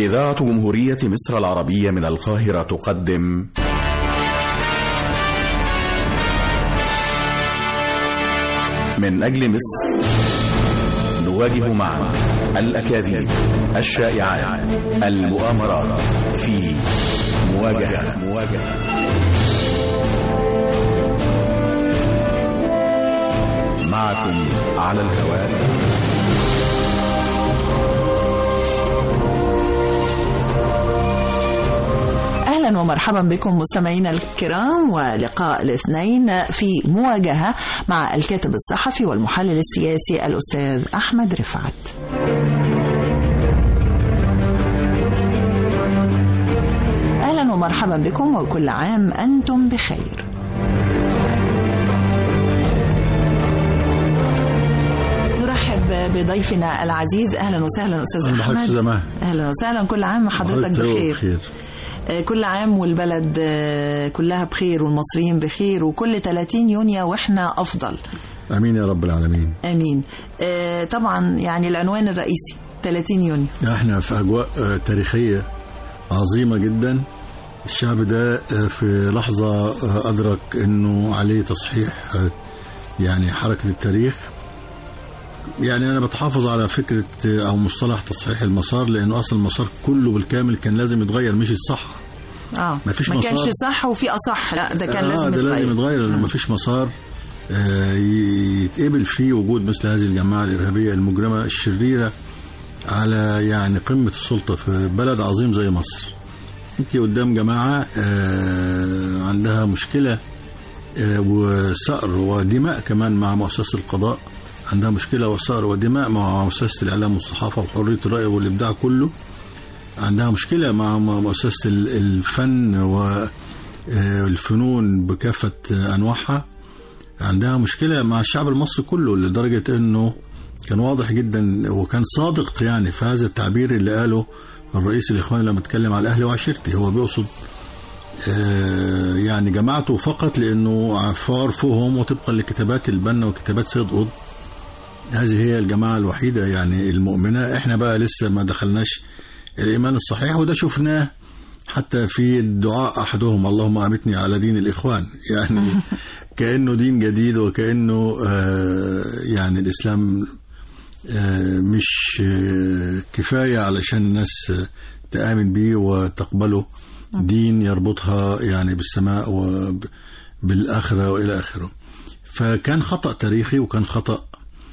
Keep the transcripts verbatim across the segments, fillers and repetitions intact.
إذاعة جمهورية مصر العربية من القاهرة تقدم من أجل مصر، نواجه معا الأكاذيب، الشائعات، المؤامرات في مواجهة مواجهة معكم على الهواء أهلا ومرحبا بكم مستمعينا الكرام، ولقاء الاثنين في مواجهة مع الكاتب الصحفي والمحلل السياسي الأستاذ أحمد رفعت. أهلا ومرحبا بكم وكل عام أنتم بخير. نرحب بضيفنا العزيز. أهلا وسهلا أستاذ أحمد. أهلا وسهلا، كل عام حضرتك بخير. بخير. كل عام والبلد كلها بخير والمصريين بخير، وكل ثلاثين يونيو واحنا أفضل. امين يا رب العالمين. امين. طبعا يعني العنوان الرئيسي ثلاثين يونيو، احنا في اجواء تاريخيه عظيمه جدا. الشعب ده في لحظه ادرك انه عليه تصحيح يعني حركه التاريخ. يعني انا بتحافظ على فكره او مصطلح تصحيح المسار، لانه اصل المسار كله بالكامل كان لازم يتغير، مش الصح. اه ما فيش ما كانش صح وفي اصح، لا ده كان آه لازم ده يتغير. لازم يتغير لانه ما فيش مسار آه يتقبل فيه وجود مثل هذه الجماعه الارهابيه المجرمه الشريره على يعني قمه السلطه في بلد عظيم زي مصر. انت قدام جماعه آه عندها مشكله آه وثأر ودماء كمان مع مؤسسه القضاء، عندها مشكلة وثأر ودماء مع مؤسسة الإعلام والصحافة وحرية الرأي والإبداع كله، عندها مشكلة مع مؤسسة الفن والفنون بكافة أنواعها، عندها مشكلة مع الشعب المصري كله، لدرجة أنه كان واضح جدا وكان صادق يعني في هذا التعبير اللي قاله الرئيس الإخواني لما اتكلم على أهلي وعشيرتي. هو بيقصد يعني جماعته فقط، لأنه في عرفهم وطبقا لكتابات البنا وكتابات سيد قطب هذه هي الجماعة الوحيدة يعني المؤمنة. احنا بقى لسه ما دخلناش الإيمان الصحيح، وده شفناه حتى في الدعاء أحدهم اللهم أمتني على دين الإخوان، يعني كأنه دين جديد وكأنه آه يعني الإسلام آه مش آه كفاية علشان الناس تآمن به وتقبله، دين يربطها يعني بالسماء وبالآخرة وإلى آخره. فكان خطأ تاريخي وكان خطأ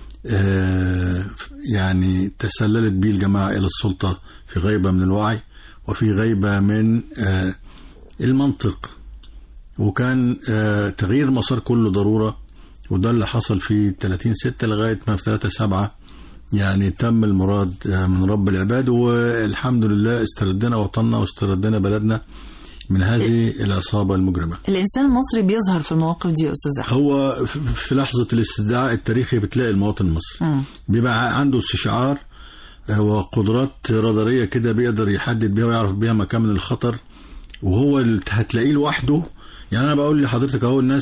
آه يعني تسللت به الجماعة إلى السلطة في غيبة من الوعي وفي غيبة من آه المنطق، وكان آه تغيير مسار كله ضرورة، وده اللي حصل في ثلاثين ستة لغاية ما في ثلاثة سبعة يعني تم المراد آه من رب العباد، والحمد لله استردنا وطننا واستردنا بلدنا من هذه العصابة المجرمة. الإنسان المصري بيظهر في المواقف دي يا أستاذ أحمد. هو في لحظة الاستدعاء التاريخي بتلاقي المواطن المصري م. بيبقى عنده استشعار وقدرات رادارية كده بيقدر يحدد بيها ويعرف بيها مكان من الخطر، وهو هتلاقيه لوحده. يعني أنا بقول لحضرتك أهو الناس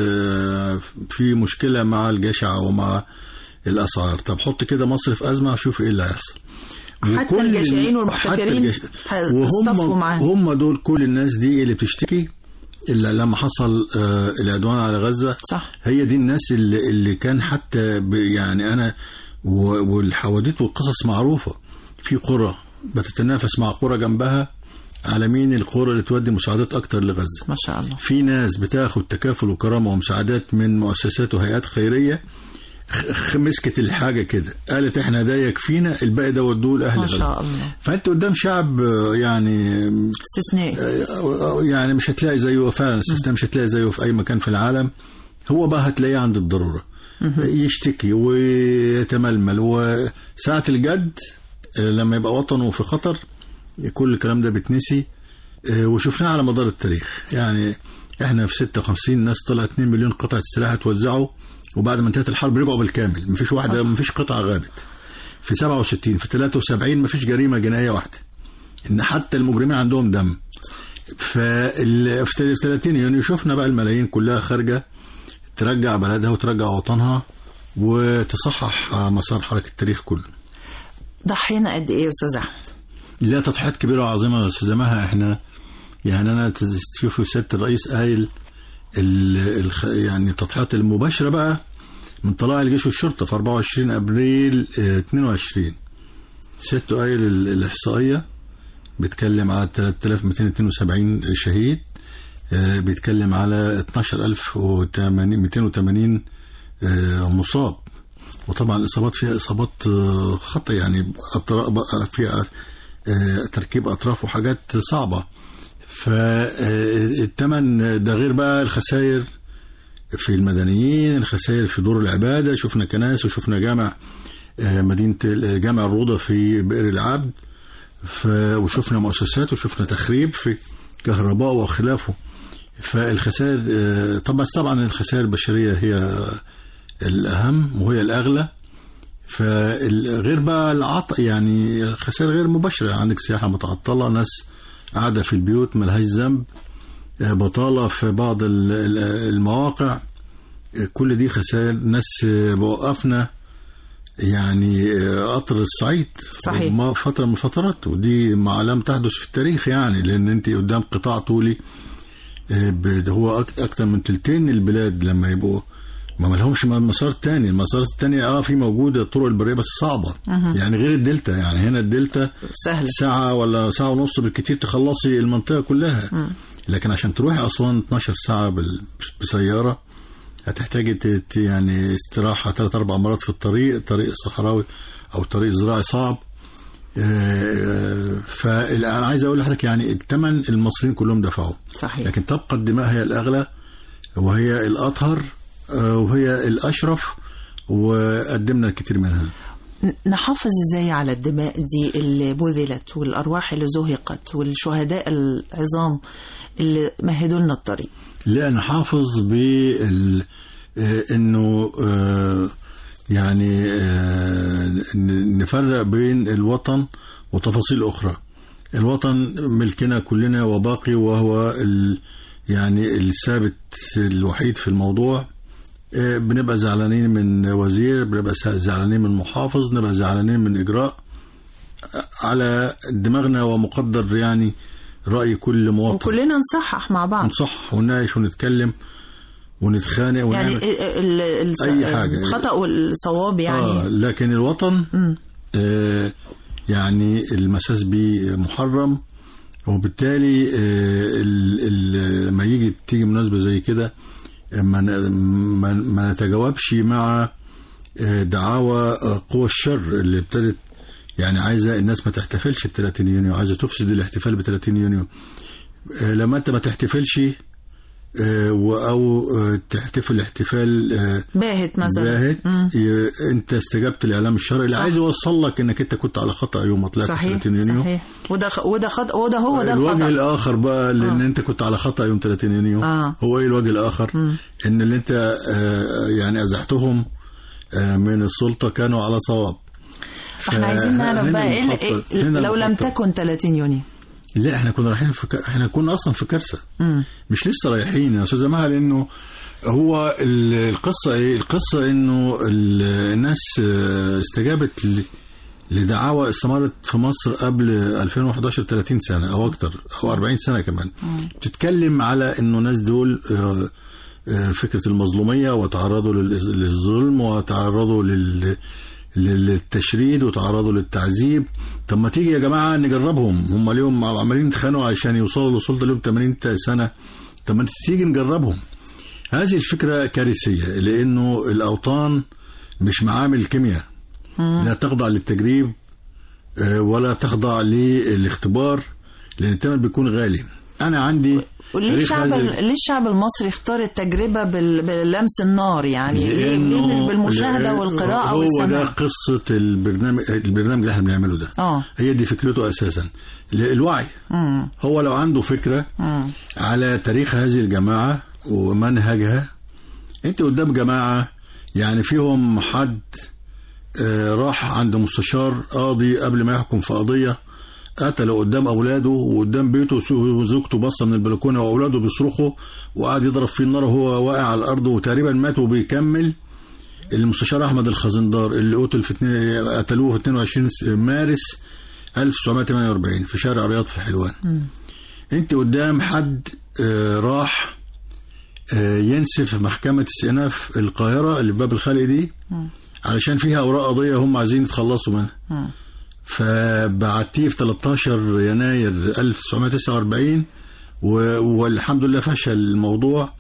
في مشكلة مع الجشع ومع الأسعار، طب حط كده مصر في أزمة وشوف إيه اللي هيحصل. حتى الجشعين والمحتكرين الجش... وهم هم دول كل الناس دي اللي بتشتكي إلا لما حصل آه العدوان على غزة. صح. هي دي الناس اللي, اللي كان حتى يعني أنا والحواديت والقصص معروفة، في قرى بتتنافس مع قرى جنبها على مين القرى اللي تودي مساعدات أكتر لغزة. ما شاء الله. في ناس بتاخد تكافل وكرامة ومساعدات من مؤسسات وهيئات خيرية، مسكت الحاجة كده قالت احنا ده يكفينا، الباقي ده ودوه لأهل ما شاء الله. فانت قدام شعب يعني استثنائي، يعني مش هتلاقي زيه فعلا، استثناء مش هتلاقي زيه في اي مكان في العالم. هو بقى هتلاقيه عند الضرورة يشتكي ويتململ، وساعة الجد لما يبقى وطنه في خطر كل الكلام ده بتنسي. وشفناه على مدار التاريخ، يعني احنا في ستة وخمسين ناس طلع اتنين مليون قطعة سلاح اتوزعوا، وبعد ما انتهت الحرب رجعوا بالكامل، مفيش واحدة مفيش قطعة غابت. في سبعة وستين في ثلاثة وسبعين مفيش جريمة جنائية واحدة، ان حتى المجرمين عندهم دم. في ثلاثين يونيو شفنا بقى الملايين كلها خارجة ترجع بلدها وترجع وطنها وتصحح مسار حركة التاريخ كله. ضحينا قد ايه يا استاذ احمد؟ لا، تضحيات كبيرة وعظيمة يا أستاذة مها. احنا يعني أنا تشوفوا سيادة الرئيس قايل يعني التضحيات المباشرة بقى من طلائع الجيش والشرطة في أربعة وعشرين أبريل اثنين وعشرين. سيادته قايل الإحصائية بيتكلم على ثلاثة آلاف ومئتين واثنين وسبعين شهيد، بيتكلم على اثناشر ألف ومئتين وثمانين مصاب، وطبعا الإصابات فيها إصابات خطأ يعني فيها تركيب أطراف وحاجات صعبة. فالثمن ده غير بقى الخسائر في المدنيين، الخسائر في دور العبادة. شفنا كنائس وشفنا جامع مدينة جامع الروضة في بئر العبد، وشفنا مؤسسات وشفنا تخريب في كهرباء وخلافه. فالخسائر طبعا طبعا الخسائر البشرية هي الأهم وهي الأغلى. فغير بقى العطاء يعني خسائر غير مباشرة، عندك سياحة متعطلة، ناس قاعدة في البيوت ملهاش ذنب، بطالة في بعض المواقع، كل دي خسائر. ناس بوقفنا يعني قطر الصعيد صحيح فترة من الفترات، ودي ما لم تحدث في التاريخ يعني، لأن أنت قدام قطاع طولي هو أكتر من تلتين البلاد لما يبقوا ما ملهمش مسار تاني. المسارات التانية اه في موجودة الطرق البرية بس صعبة أه. يعني غير الدلتا، يعني هنا الدلتا سهل ساعة ولا ساعة ونص بالكتير تخلصي المنطقة كلها أه. لكن عشان تروحي أسوان اثناشر ساعة بسيارة هتحتاجي يعني استراحة ثلاث أربع مرات في الطريق، طريق صحراوي أو طريق زراعي صعب. فأنا عايز أقول لحضرتك يعني الثمن المصريين كلهم دفعوا صحيح. لكن تبقى الدماء هي الأغلى وهي الأطهر وهي الأشرف، وقدمنا الكثير منها. نحافظ إزاي على الدماء دي اللي بذلت والأرواح اللي زهقت والشهداء العظام اللي مهدوا لنا الطريق؟ لا، نحافظ بال إنه يعني نفرق بين الوطن وتفاصيل أخرى. الوطن ملكنا كلنا وباقي، وهو ال يعني الثابت الوحيد في الموضوع. بنبقى زعلانين من وزير، بنبقى زعلانين من محافظ، بنبقى زعلانين من إجراء على دماغنا ومقدر يعني رأي كل مواطن، وكلنا نصحح مع بعض، نصح ونناقش ونتكلم ونتخانق ونعمل يعني ال أي حاجة، الخطأ والصواب يعني آه لكن الوطن آه يعني المساس بيه محرم، وبالتالي لما يجي تيجي مناسبة زي كده ما ما نتجاوبش مع دعاوى قوى الشر اللي ابتدت يعني عايزة الناس ما تحتفلش ب ثلاثين يونيو، عايزة تفسد الاحتفال ب ثلاثين يونيو. لما انت ما تحتفلش او تحتفل احتفال باهت مثلا باهت انت استجبت للاعلام الشرعي اللي عايز يوصل لك انك انت كنت على خطأ يوم ما طلعت ثلاثين يونيو. صحيح. وده وده خطأ، وده هو ده الوجه الاخر بقى لان آه. انت كنت على خطأ يوم ثلاثين يونيو. آه. هو ايه الوجه الاخر؟ م. ان اللي انت آه يعني ازحتهم آه من السلطة كانوا على صواب. احنا عايزين نعرف بقى ايه, إيه لو لم تكن ثلاثين يونيو. لا، احنا كنا رايحين في ك... احنا كنا اصلا في كارثه، مش لسه رايحين يا استاذه مها، لانه هو القصه ايه؟ القصه انه الناس استجابت ل... لدعاوى استمرت في مصر قبل ألفين وإحدى عشر ثلاثين سنه او اكتر او أربعين سنه كمان. بتتكلم على انه الناس دول فكره المظلوميه وتعرضوا للظلم وتعرضوا لل للتشريد وتعرضوا للتعذيب. طب ما تيجي يا جماعة نجربهم، هم اليوم عمالين يتخانقوا عشان يوصلوا للسلطة لهم ثمانين سنة، طب ما تيجي نجربهم. هذه الفكرة كارثية، لأنه الأوطان مش معامل كيمياء لا تخضع للتجريب ولا تخضع للاختبار، لأن الثمن بيكون غالي. أنا عندي وليه الشعب ليه الشعب المصري اختار التجربة باللمس النار يعني؟ ليه مش بالمشاهدة والقراءة والسماع؟ هو ده قصة البرنامج البرنامج اللي احنا بنعمله ده. اه هي دي فكرته أساسا، الوعي. مم. هو لو عنده فكرة مم. على تاريخ هذه الجماعة ومنهجها، انت قدام جماعة يعني فيهم حد آه راح عند مستشار قاضي قبل ما يحكم في قضية، قتله قدام أولاده وقدام بيته، وزوجته بصة من البلكونة وأولاده بيصرخوا، وقعد يضرب في النار وهو واقع على الأرض وتقريبا مات وبيكمل. المستشار أحمد الخزندار اللي قتل في قتلوه في اثنين وعشرين مارس ألف وتسعمائة وثمانية وأربعين في شارع رياض في حلوان. م. انت قدام حد آه راح آه ينسف محكمة استئناف القاهرة اللي في باب الخلق دي م. علشان فيها أوراق قضية هم عايزين يتخلصوا منها. م. فبعتيه في ثلاثة عشر يناير ألف وتسعمائة وتسعة وأربعين والحمد لله فشل الموضوع.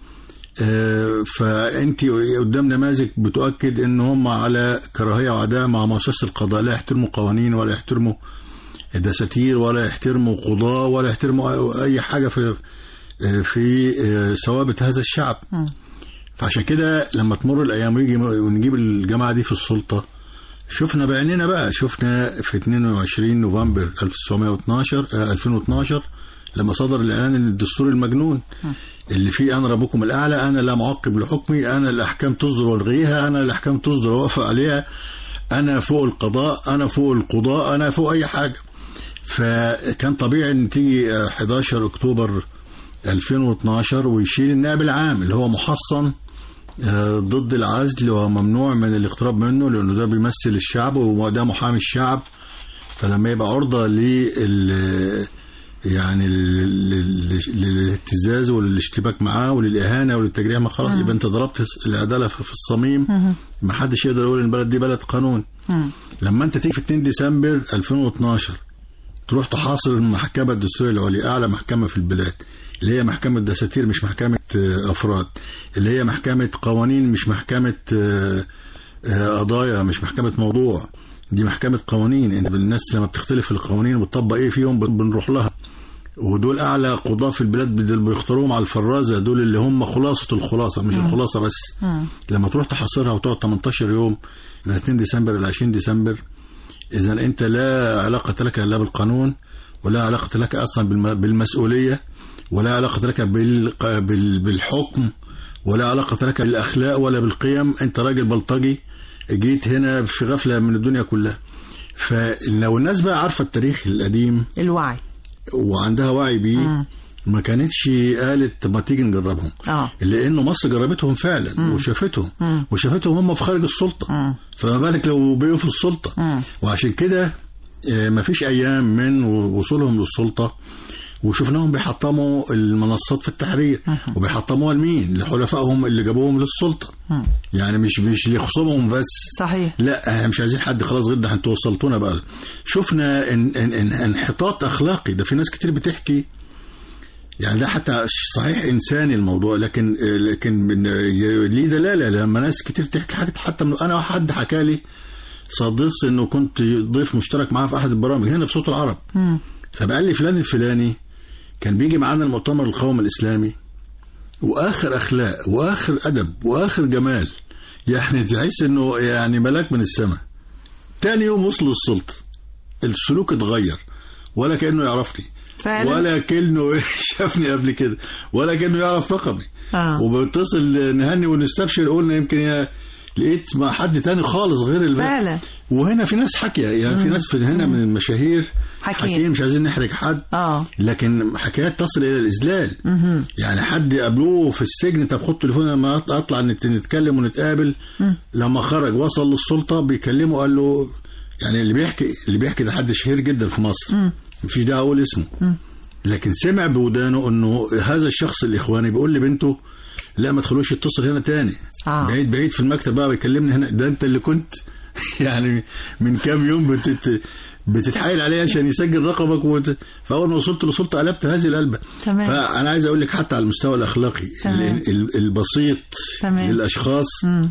فأنت قدام نماذج بتؤكد ان هم على كراهية وعداء مع مؤسسة القضاء، لا يحترموا قوانين ولا يحترموا دساتير ولا يحترموا قضاة ولا يحترموا اي حاجة في في ثوابت هذا الشعب. م. فعشان كده لما تمر الايام ويجي ونجيب الجماعة دي في السلطة، شفنا بعيننا بقى، شفنا في اثنين وعشرين نوفمبر ألف وتسعمائة واثناشر ألفين واثناشر لما صدر الإعلان الدستوري المجنون اللي فيه أنا ربكم الأعلى، أنا لا معقب لحكمي، أنا الأحكام تصدر والغيها، أنا الأحكام تصدر ووافق عليها، أنا فوق القضاء، أنا فوق القضاء، أنا فوق أي حاجة. فكان طبيعي أن تيجي أحد عشر أكتوبر ألفين واثناشر ويشيل النائب العام اللي هو محصن ضد العزل وممنوع من الاقتراب منه لأنه ده بيمثل الشعب وده محامي الشعب. فلما يبقى عرضة لل يعني للاهتزاز وللاشتباك معاه وللإهانة وللتجريح، ما خلاص يبقى انت ضربت العدالة في الصميم. ما حدش يقدر يقول ان البلد دي بلد قانون. مم. لما انت تيجي في اثنين ديسمبر ألفين واثناشر تروح تحاصر المحكمة الدستورية العليا، أعلى محكمة في البلاد، اللي هي محكمة دساتير مش محكمة أفراد، اللي هي محكمة قوانين مش محكمة قضايا، مش محكمة موضوع، دي محكمة قوانين. انت الناس لما بتختلف في القوانين وبتطبق ايه فيهم بنروح لها. ودول أعلى قضاة في البلاد بيختاروهم على الفرازة، دول اللي هم خلاصة الخلاصة مش م. الخلاصة بس. م. لما تروح تحصرها وتقعد ثمانية عشر يوم من اثنين ديسمبر إلى عشرين ديسمبر، إذن أنت لا علاقة لك لا بالقانون ولا علاقة لك أصلا بالمسؤولية ولا علاقة لك بالحكم ولا علاقة لك بالأخلاق ولا بالقيم. أنت راجل بلطجي جيت هنا في غفلة من الدنيا كلها. فلو الناس بقى عارفة التاريخ القديم الوعي وعندها وعي بيه ما كانتش قالت ما تيجي نجربهم. اه لانه مصر جربتهم فعلا مم. وشافتهم مم. وشافتهم هم في خارج السلطه، مم. فما بالك لو بقوا في السلطه. مم. وعشان كده ما فيش ايام من وصولهم للسلطه وشفناهم بيحطموا المنصات في التحرير. مم. وبيحطموها لمين؟ لحلفائهم اللي جابوهم للسلطه. مم. يعني مش مش لخصومهم بس. صحيح. لا احنا مش عايزين حد خلاص غير ده، انتوا وصلتونا بقى. شفنا ان ان ان انحطاط اخلاقي، ده في ناس كتير بتحكي يعني ده حتى صحيح انساني الموضوع، لكن لكن ليه دلاله لما ناس كتير تحكي حاجه. حتى من انا حد حكى لي صادف انه كنت ضيف مشترك معاه في احد البرامج هنا في صوت العرب. م. فبقال لي فلان الفلاني كان بيجي معانا المؤتمر القومي الاسلامي واخر اخلاق واخر ادب واخر جمال، يعني تحس انه يعني ملاك من السماء. تاني يوم وصل للسلطه السلوك اتغير، ولا كانه يعرفني فعلا. ولا كأنه شافني قبل كده ولا كأنه يعرف رقمي. آه. وبتصل نهني ونستبشر قلنا يمكن يا لقيت مع حد تاني خالص غير البلد. فعلا. وهنا في ناس حكيه يعني مم. في ناس في هنا مم. من المشاهير حكيين، مش عايزين نحرج حد. آه. لكن حكايات تصل الى الإذلال. مم. يعني حد قابلوه في السجن، طب خد تليفون لما اطلع نتكلم ونتقابل. مم. لما خرج وصل للسلطه بيكلمه قال له يعني اللي بيحكي اللي بيحكي ده حد شهير جدا في مصر. مم. مفيش داعي اقول اسمه. م. لكن سمع بودانه انه هذا الشخص الاخواني بيقول لبنته لا ما تخلوش يتصل هنا تاني. آه. بعيد بعيد في المكتب بقى بيكلمني هنا، ده انت اللي كنت يعني من كام يوم بتت بتتحايل عليه عشان يسجل رقمك وت... فاول ما وصلت للسلطه قلبت هذه القلبه. تمام. فانا عايز اقول لك حتى على المستوى الاخلاقي البسيط تمام. للاشخاص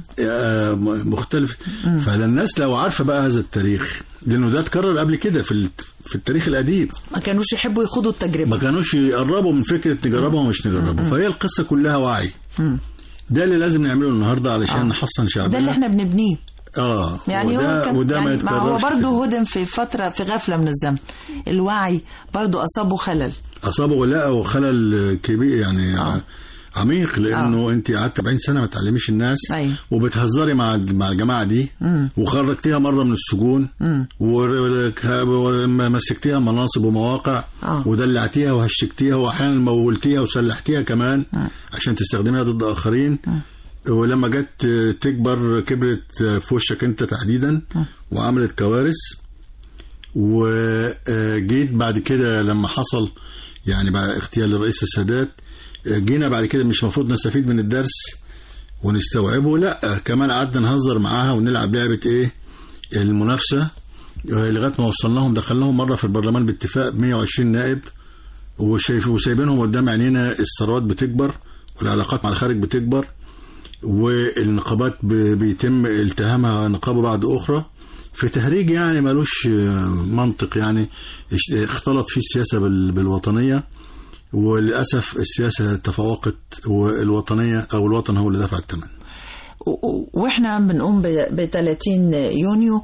مختلف. مم. فالناس لو عارفه بقى هذا التاريخ، لانه ده اتكرر قبل كده في في التاريخ القديم، ما كانوش يحبوا يخوضوا التجربه، ما كانوش يقربوا من فكره نجربها ومش نجربها. فهي القصه كلها وعي. مم. ده اللي لازم نعمله النهارده علشان آه. نحصن شعبنا، ده اللي احنا بنبنيه. اه يعني وده, هو وده يعني ما هو برضه هدم في فتره في غفله من الزمن. الوعي برضه اصابه خلل اصابه لا وخلل كبير يعني آه. عميق، لانه آه. انت قعدت أربعين سنه ما تعلميش الناس. أي. وبتهزري مع مع الجماعه دي. مم. وخرجتيها مره من السجون ومسكتيها مناصب ومواقع. آه. ودلعتيها وهشكتيها واحيانا مولتيها وسلحتيها كمان. مم. عشان تستخدميها ضد اخرين. مم. ولما جت تكبر كبرت في وشك انت تحديدا. مم. وعملت كوارث. وجيت بعد كده لما حصل يعني بعد اغتيال الرئيس السادات جينا بعد كده مش المفروض نستفيد من الدرس ونستوعبه؟ لا، كمان قعدنا نهزر معاها ونلعب لعبة ايه المنافسة لغاية ما وصلناهم دخلناهم مرة في البرلمان باتفاق مية وعشرين نائب وشايفين وسايبينهم قدام عينينا الثروات بتكبر والعلاقات مع الخارج بتكبر والنقابات بيتم التهامها نقابة بعد أخرى في تهريج يعني ملوش منطق، يعني اختلط فيه السياسة بالوطنية، وللأسف السياسة تفوقت والوطنية أو الوطن هو اللي دفع الثمن. واحنا بنقوم ب ثلاثين يونيو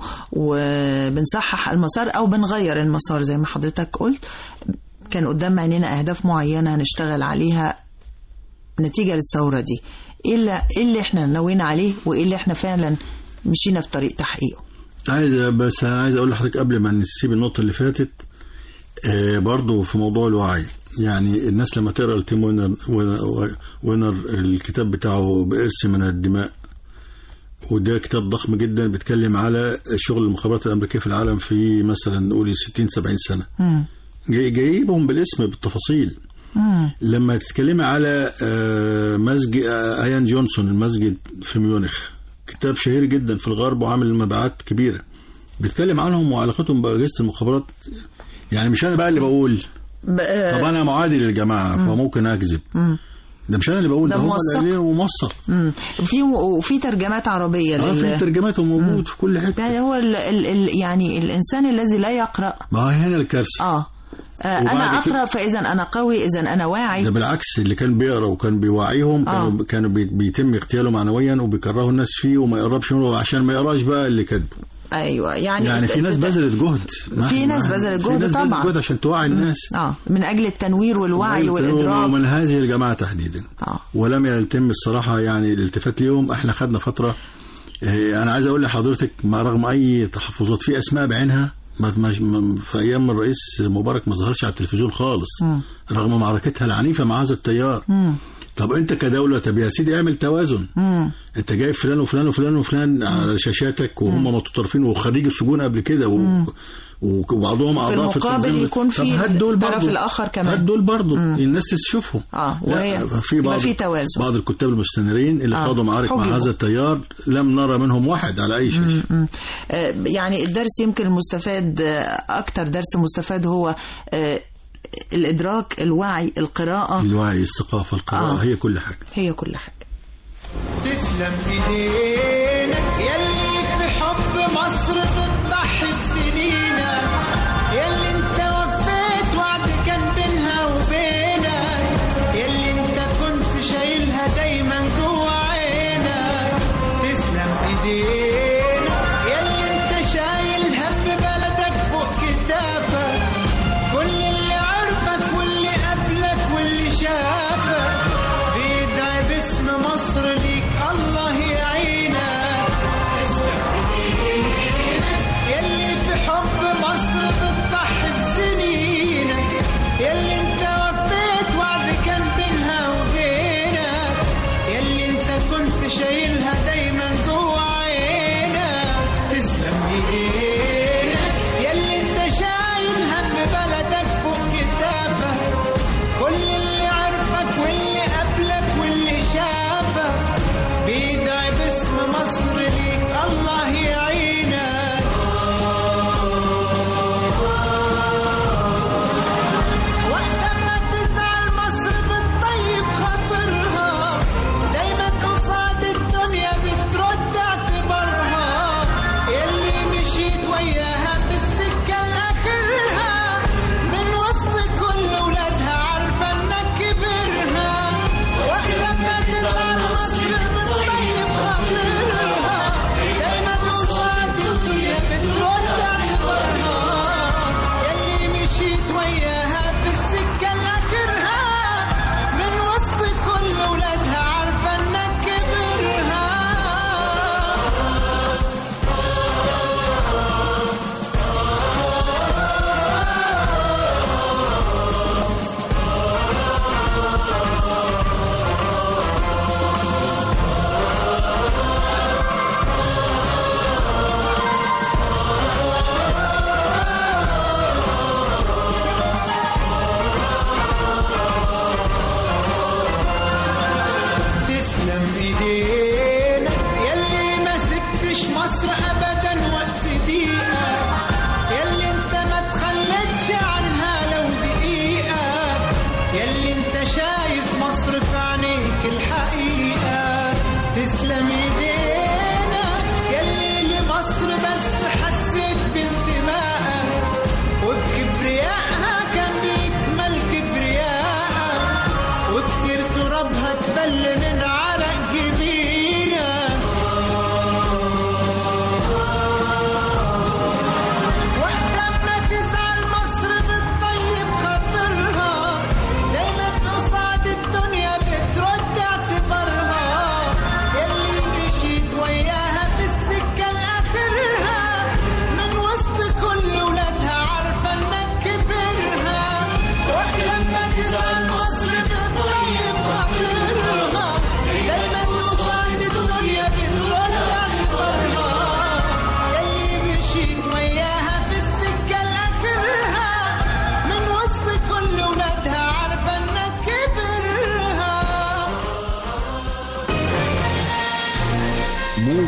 وبنصحح المسار او بنغير المسار زي ما حضرتك قلت. كان قدام عينينا اهداف معينة هنشتغل عليها نتيجة للثورة دي. ايه اللي, إيه اللي احنا نوينا عليه وايه اللي احنا فعلا مشينا في طريق تحقيقه؟ عايز بس انا عايز اقول لحضرتك قبل ما نسيب النقطة اللي فاتت آه برضو في موضوع الوعي. يعني الناس لما تقرأ التيم وينر, وينر الكتاب بتاعه بإرث من الدماء، وده كتاب ضخم جدا بيتكلم على شغل المخابرات الأمريكية في العالم في مثلا نقول ستين سبعين سنة، جاي جايبهم بالاسم بالتفاصيل. مم. لما تتكلمي على مسجد ايان جونسون المسجد في ميونخ، كتاب شهير جدا في الغرب وعامل مبيعات كبيرة، بيتكلم عنهم وعلاقتهم بأجهزة المخابرات. يعني مش أنا بقى اللي بقول طب أنا معادي للجماعة فممكن أكذب، ده مش أنا اللي بقول، ده هم اللي موثق. وفي وفي ترجمات عربية اه لل... في ترجمات موجود في كل حتة. يعني هو ال... ال... يعني الإنسان الذي لا يقرأ، ما هي هنا الكارثة. اه أنا أقرأ فإذا أنا قوي، إذا أنا واعي. ده بالعكس، اللي كان بيقرأ وكان بيوعيهم آه. كانوا كانوا بيتم اغتياله معنويا وبيكرهوا الناس فيه وما يقربش منه عشان ما يقراش بقى اللي كاتبه. ايوه يعني يعني في ناس بذلت جهد، في ناس بذلت جهد طبعا، في ناس جهد عشان توعي الناس اه من اجل التنوير والوعي والادراك، ومن هذه الجماعه تحديدا آه. ولم يتم الصراحه يعني الالتفات ليهم. احنا خدنا فتره اه انا عايز اقول لحضرتك ما رغم اي تحفظات في اسماء بعينها ما في ايام الرئيس مبارك ما ظهرش على التلفزيون خالص م. رغم معركتها العنيفه مع هذا التيار. م. طب انت كدولة طب يا سيدي اعمل توازن. مم. انت جايب فلان وفلان وفلان وفلان على شاشاتك وهم متطرفين وخريج السجون قبل كده و... وبعضهم اعضاء في المقابل يكون في الطرف الاخر كمان، هات دول برضه الناس تشوفهم. اه وهي في بعض في توازن. بعض الكتاب المستنيرين اللي خاضوا آه. معارك مع هذا التيار لم نرى منهم واحد على اي شاشه. مم. آه يعني الدرس يمكن المستفاد اكتر درس مستفاد هو آه الإدراك، الوعي، القراءة. الوعي، الثقافة، القراءة آه. هي كل حاجة، هي كل حاجة. تسلم إيدينك يلي في حب مصر بتضحي بسنينك، يلي انت وفيت وعد كان بينها وبينك، يلي انت كنت شايلها دايما جوا عينك. تسلم إيدينك يلي انت شايل هم بلدك فوق كتافك، كل اللي عرفك واللي قبلك واللي شافك بيدعي باسم مصر ليك الله يعينك.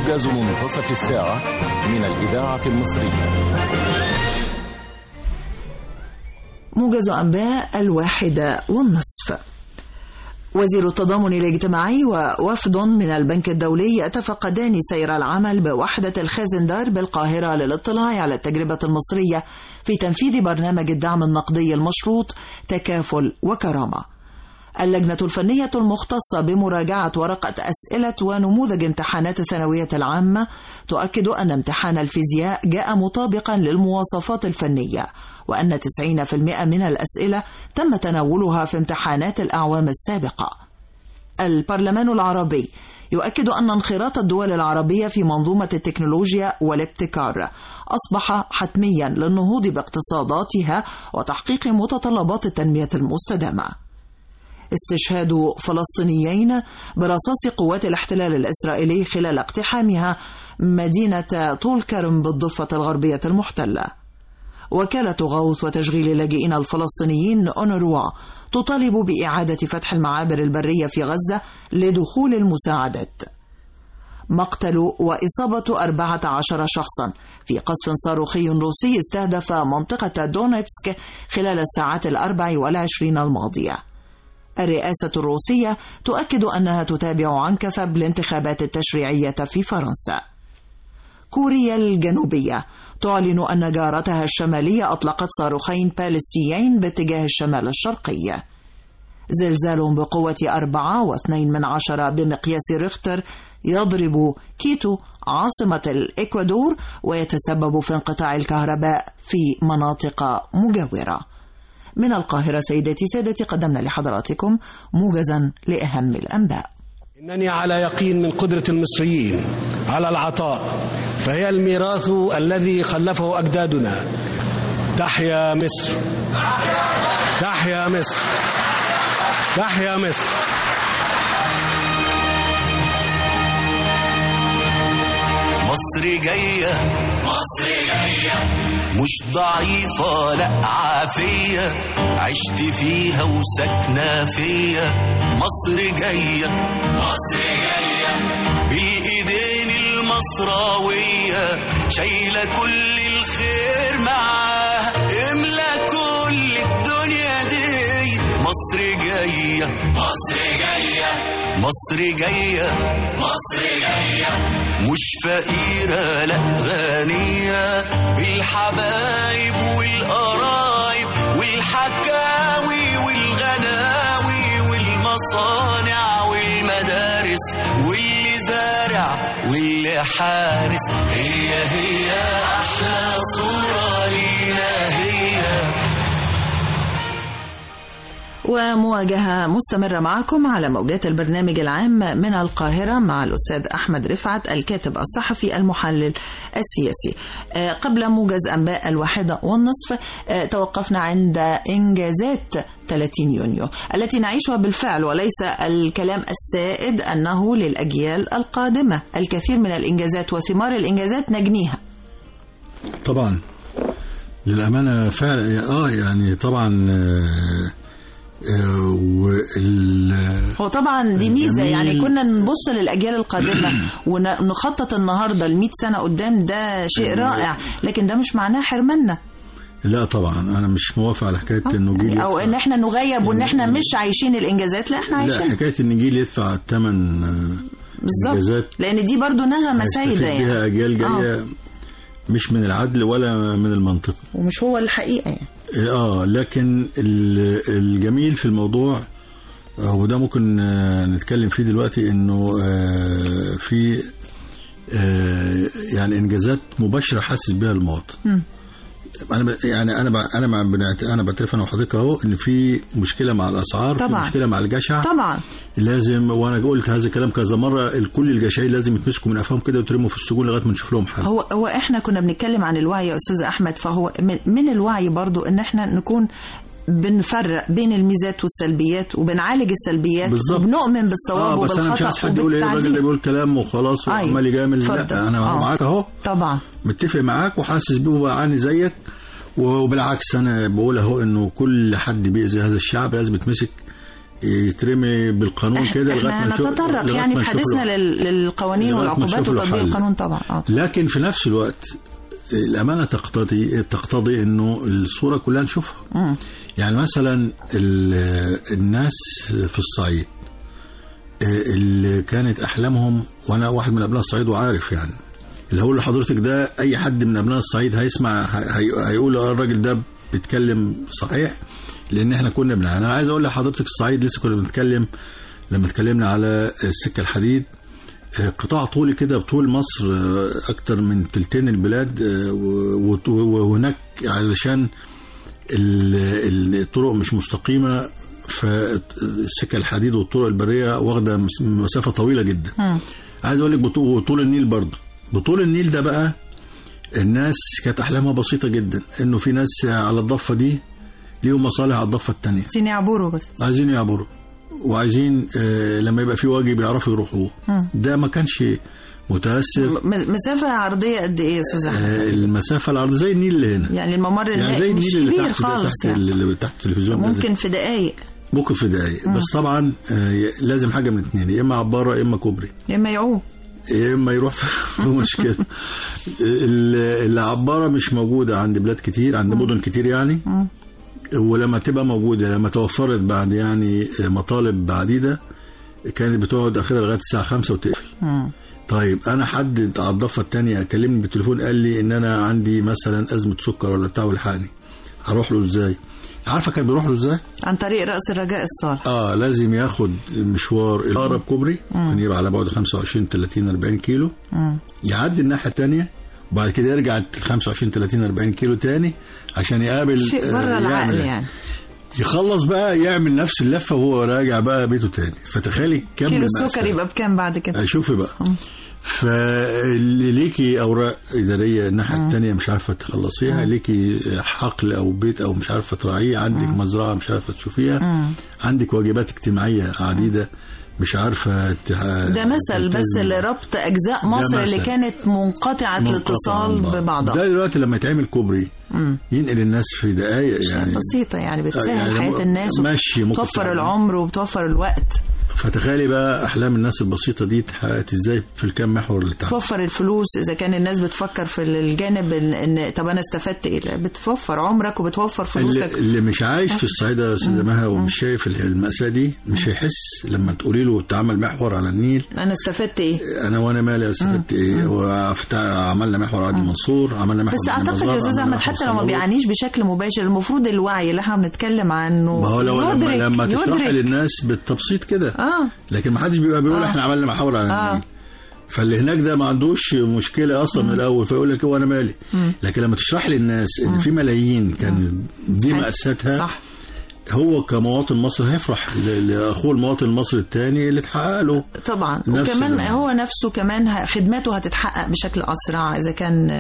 موجز منتصف الساعة من الإذاعة المصرية. موجز أنباء الواحدة والنصف. وزير التضامن الاجتماعي ووفد من البنك الدولي يتفقدان سير العمل بوحدة الخازندار بالقاهرة للاطلاع على التجربة المصرية في تنفيذ برنامج الدعم النقدي المشروط تكافل وكرامة. اللجنة الفنية المختصة بمراجعة ورقة أسئلة ونموذج امتحانات الثانوية العامة تؤكد أن امتحان الفيزياء جاء مطابقا للمواصفات الفنية، وأن تسعين بالمئة من الأسئلة تم تناولها في امتحانات الأعوام السابقة. البرلمان العربي يؤكد أن انخراط الدول العربية في منظومة التكنولوجيا والابتكار أصبح حتميا للنهوض باقتصاداتها وتحقيق متطلبات التنمية المستدامة. استشهاد فلسطينيين برصاص قوات الاحتلال الإسرائيلي خلال اقتحامها مدينة طول كرم بالضفة الغربية المحتلة. وكالة غوث وتشغيل اللاجئين الفلسطينيين أونروا تطالب بإعادة فتح المعابر البرية في غزة لدخول المساعدات. مقتل وإصابة أربعة عشر شخصا في قصف صاروخي روسي استهدف منطقة دونيتسك خلال الساعات الأربع والعشرين الماضية. الرئاسة الروسية تؤكد أنها تتابع عنكثب الانتخابات التشريعية في فرنسا. كوريا الجنوبية تعلن أن جارتها الشمالية أطلقت صاروخين باليستيين باتجاه الشمال الشرقي. زلزال بقوة أربعة واثنين من عشرة بمقياس ريختر يضرب كيتو عاصمة الإكوادور ويتسبب في انقطاع الكهرباء في مناطق مجاورة. من القاهرة سيدتي سادتي قدمنا لحضراتكم موجزا لأهم الأنباء. إنني على يقين من قدرة المصريين على العطاء، فهي الميراث الذي خلفه أجدادنا. تحيا مصر، تحيا مصر، تحيا مصر. مصر جاية، مصر جاية مش ضعيفة لا عافية، عشت فيها وسكنة فيا. مصر جاية، مصر جاية بالإيدين المصراوية، شايلة كل الخير معاها، املى كل الدنيا دي. مصر جاية، مصر جاية مصر جاية، مصر جاية مش فقيرة لا غنية، بالحبايب والقرايب والحكاوي والغناوي والمصانع والمدارس، واللي زارع واللي حارس. هي هي أحلى صورة لينا هي. ومواجهة مستمرة معكم على موجات البرنامج العام من القاهرة مع الأستاذ أحمد رفعت الكاتب الصحفي المحلل السياسي. قبل موجز أنباء الواحدة والنصف توقفنا عند إنجازات ثلاثين يونيو التي نعيشها بالفعل، وليس الكلام السائد أنه للأجيال القادمة. الكثير من الإنجازات وثمار الإنجازات نجنيها. طبعا للأمانة فعلا اه يعني طبعا آه وال... هو طبعا دي ميزة، يعني كنا نبص للأجيال القادمة ونخطط النهاردة لمئة سنة قدام، ده شيء رائع، لكن ده مش معناه حرمنا. لا طبعا أنا مش موافق على حكاية إنه جيل أو إن إحنا نغيب وإن إحنا مش عايشين الإنجازات. لا إحنا عايشين. لا، حكاية إن جيل يدفع الثمن بالظبط، لأن دي برضو نغمة سيدة يعني بها أجيال جاية آه. مش من العدل ولا من المنطق، ومش هو الحقيقة يعني. اه لكن الجميل في الموضوع وده ممكن نتكلم فيه دلوقتي، انه في يعني انجازات مباشره حاسس بها المواطن. انا يعني انا انا مع انا بعترف انا وحضرتك اهو ان في مشكله مع الاسعار، طبعا. في مشكله مع الجشع طبعا لازم، وانا قلت هذا الكلام كذا مره، الكل الجشعين لازم يتمسكوا من قفاهم كده ويترموا في السجون لغايه ما نشوف لهم حل. هو هو احنا كنا بنتكلم عن الوعي يا استاذ احمد، فهو من الوعي برضو ان احنا نكون بنفرق بين الميزات والسلبيات وبنعالج السلبيات بالزبط. وبنؤمن بالصواب آه وبالخطأ. بس انا مش عايز حد يقول ايه الراجل ده بيقول كلام وخلاص وعمال يجامل. لا انا آه. معاك اهو طبعا، متفق معاك وحاسس بيه وبعاني زيك، وبالعكس انا بقول اهو انه كل حد بيأذي هذا الشعب لازم يتمسك يترمي بالقانون كده لغايه ما نشوف نتطرق يعني في حديثنا للقوانين والعقوبات وتطبيق القانون طبعا. آه. لكن في نفس الوقت الأمانة تقتضي تقتضي إنه الصورة كلها نشوفها. م. يعني مثلا الناس في الصعيد اللي كانت أحلامهم، وأنا واحد من أبناء الصعيد وعارف يعني اللي هقول لحضرتك ده أي حد من أبناء الصعيد هيسمع هيقول الراجل ده بيتكلم صحيح، لأن إحنا كنا بنعاني. أنا عايز أقول لحضرتك الصعيد لسه كنا بنتكلم لما اتكلمنا على السكة الحديد، قطاع طولي كده بطول مصر أكتر من تلتين البلاد، وهناك علشان الطرق مش مستقيمة فالسكة الحديد والطرق البرية واخدة مسافة طويلة جدا. م. عايز أقول لك بطول النيل برضه، بطول النيل ده بقى الناس كانت أحلامها بسيطة جدا، إنه في ناس على الضفة دي ليهم مصالح على الضفة التانية، عايزين يعبروا بس عايزين يعبروا وعايزين آه لما يبقى في واجب يعرفوا يروحوا. ده ما كانش متأثر. مسافة عرضية قد ايه يا استاذ احمد؟ آه المسافة العرضية زي النيل اللي هنا، يعني الممر يعني زي مش النيل كبير اللي تحت خالص تحت يعني. اللي تحت التلفزيون ممكن في دقايق ممكن في دقايق بس طبعا آه لازم حاجة من اتنين، يا اما عبارة يا اما كوبري يا اما يعوم يا اما يروح في مشكلة. العبارة مش موجودة عند بلاد كتير، عند مدن كتير يعني. م. ولما تبقى موجودة لما توفرت بعد يعني مطالب عديدة كانت بتقعد أخيرا لغاية الساعة خمسة وتقفل. م. طيب أنا حد على الضفة التانية كلمني بالتليفون قال لي إن أنا عندي مثلا أزمة سكر ولا بتاع والحقني، هروح له إزاي؟ عارفة كان بيروح له إزاي؟ عن طريق رأس الرجاء الصالح. آه لازم ياخد مشوار الأقرب كوبري، كان يبقى على بعد خمسة وعشرين ثلاثين أربعين كيلو. م. يعدي الناحية التانية وبعد كده يرجع خمسة وعشرين ثلاثين أربعين كيلو تاني عشان يقابل شيء بره العقل يعني. يخلص بقى يعمل نفس اللفة وهو راجع بقى بيته تاني. فتخيلي كم كيلو السكر يبقى بكام بعد كده؟ شوفي بقى. فاللي ليكي أوراق إدارية الناحية التانية مش عارفة تخلصيها، ليكي حقل أو بيت أو مش عارفة تراعيه، عندك م. مزرعة مش عارفة تشوفيها، م. عندك واجبات اجتماعية عديدة مش عارفة تح... ده مثل بس لربط أجزاء مصر اللي كانت منقطعة الاتصال ببعضها. ده دلوقتي لما يتعمل كوبري مم. ينقل الناس في دقايق يعني بسيطة يعني بتسهل يعني حياة الناس وتوفر العمر وبتوفر الوقت. فتخيلي بقى أحلام الناس البسيطة دي اتحققت ازاي في الكام محور اللي تعمل. توفر الفلوس إذا كان الناس بتفكر في الجانب إن طب أنا استفدت إيه، بتوفر عمرك وبتوفر فلوسك. اللي, اللي مش عايش في الصعيدة سيدمها ومش شايف المأساة دي مش هيحس لما تقولي له تعمل محور على النيل أنا استفدت إيه، أنا وأنا مالي استفدت إيه. وعملنا محور عادل منصور، عملنا محور بس أعتقد يا أستاذ أحمد حتى لو ما بيعنيش بشكل مباشر المفروض الوعي اللي احنا بنتكلم عنه ما هو لو لما, لما تشرح للناس بالتبسيط كده آه. لكن ما حدش بيبقى بيقول آه. احنا عملنا محاور على النيل آه. فاللي هناك ده ما عندوش مشكلة أصلا من الأول فيقول لك هو أنا مالي. مم. لكن لما تشرح للناس إن في ملايين كان دي مأساتها صح. هو كمواطن مصري هيفرح لأخوه المواطن المصري الثاني اللي اتحقق له طبعا. وكمان هو نفسه كمان خدماته هتتحقق بشكل أسرع إذا كان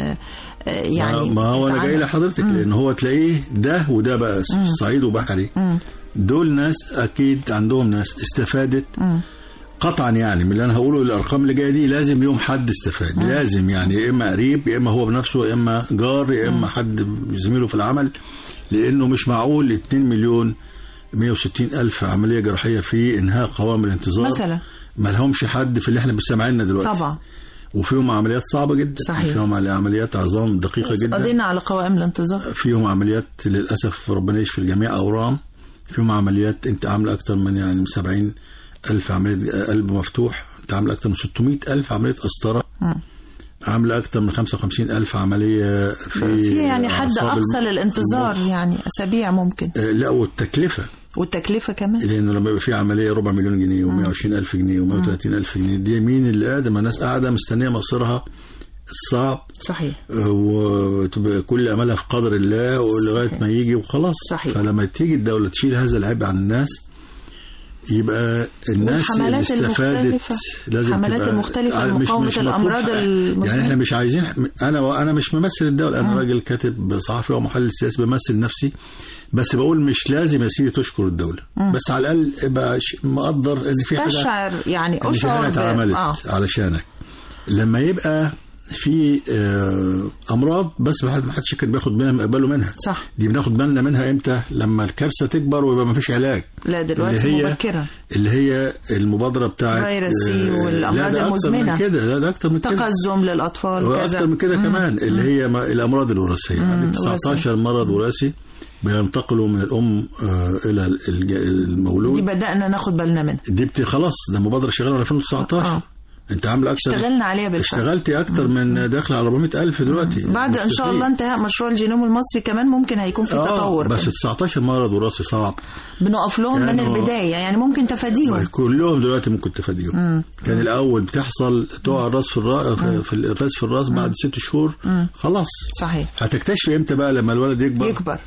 يعني ما هو أنا جاي لحضرتك لأن هو تلاقيه ده وده بقى في الصعيد وبحري مم. دول ناس أكيد عندهم ناس استفادت مم. قطعا يعني من اللي أنا هقوله الأرقام اللي جاية دي لازم يوم حد استفاد مم. لازم يعني يا إما قريب يا إما هو بنفسه يا إما جار يا إما حد زميله في العمل لأنه مش معقول اتنين مليون مية وستين ألف عملية جراحية في إنهاء قوام الانتظار مثلا ما لهمش حد في اللي احنا بنسمعنا دلوقتي طبعا وفيهم عمليات صعبة جدا صحيح. فيهم عمليات عظام دقيقة جدا قضينا على قوائم الانتظار فيهم عمليات للأسف ربنا يشفي الجميع أورام فيهم عمليات انت عاملة أكتر من يعني سبعين ألف عملية قلب مفتوح انت عاملة أكتر من ستمائة ألف عملية قسطرة عاملة أكتر من خمسة وخمسين ألف عملية في, في يعني حد أقصى للانتظار يعني أسابيع ممكن آه لا والتكلفة والتكلفة كمان لأنه لما يبقى في عملية ربع مليون جنيه ومئة وعشرين ألف جنيه ومئة وثلاثين ألف جنيه دي مين اللي قاعدة ما الناس قاعدة مستنية مصيرها الصعب صحيح وتبقى كل أملها في قدر الله ولغاية ما يجي وخلاص صحيح. فلما تيجي الدولة تشيل هذا العبء عن الناس يبقى الناس اللي استفادت لازم الحملات تبقى المختلفة لمقاومة الأمراض المزمنة يعني احنا مش عايزين أنا وأنا مش ممثل الدولة أنا راجل كاتب صحفي ومحلل سياسي بمثل نفسي بس بقول مش لازم يا سيدي تشكر الدولة مم. بس على الأقل ابقى مقدر إن في حاجة تشعر يعني أشعر اتعملت آه. علشانك لما يبقى في امراض بس ما حدش كان بياخد بالها باله منها. صح. دي بناخد بالنا منها امتى؟ لما الكارثه تكبر ويبقى ما فيش علاج. لا دلوقتي اللي هي مبكرا اللي هي المبادره بتاعه فيروس سي والامراض المزمنه كده. لا ده اكتر من كده، تقزم للاطفال كذا اكتر من كده كمان. مم. اللي هي الامراض الوراثيه، عندك تسعتاشر مرض وراثي بينتقلوا من الام الى المولود. دي بدانا ناخد بالنا منها. دي خلاص ده مبادره شغاله في ألفين وتسعتاشر. آه. انت عامله اكتر، اشتغلنا عليها بالفعل، اشتغلتي اكتر من داخل على أربعمية ألف دلوقتي. بعد ان شاء الله انتهاء مشروع الجينوم المصري كمان ممكن هيكون في آه تطور. بس تسعتاشر مرض وراثي صعب بنقف لهم من البدايه، يعني ممكن تفاديهم كلهم دلوقتي، ممكن تفاديهم. مم. كان مم. الاول بتحصل تقع الراس في الراس في الراس في الراس بعد ست شهور. مم. خلاص. صحيح. هتكتشفي امتى بقى؟ لما الولد يكبر يكبر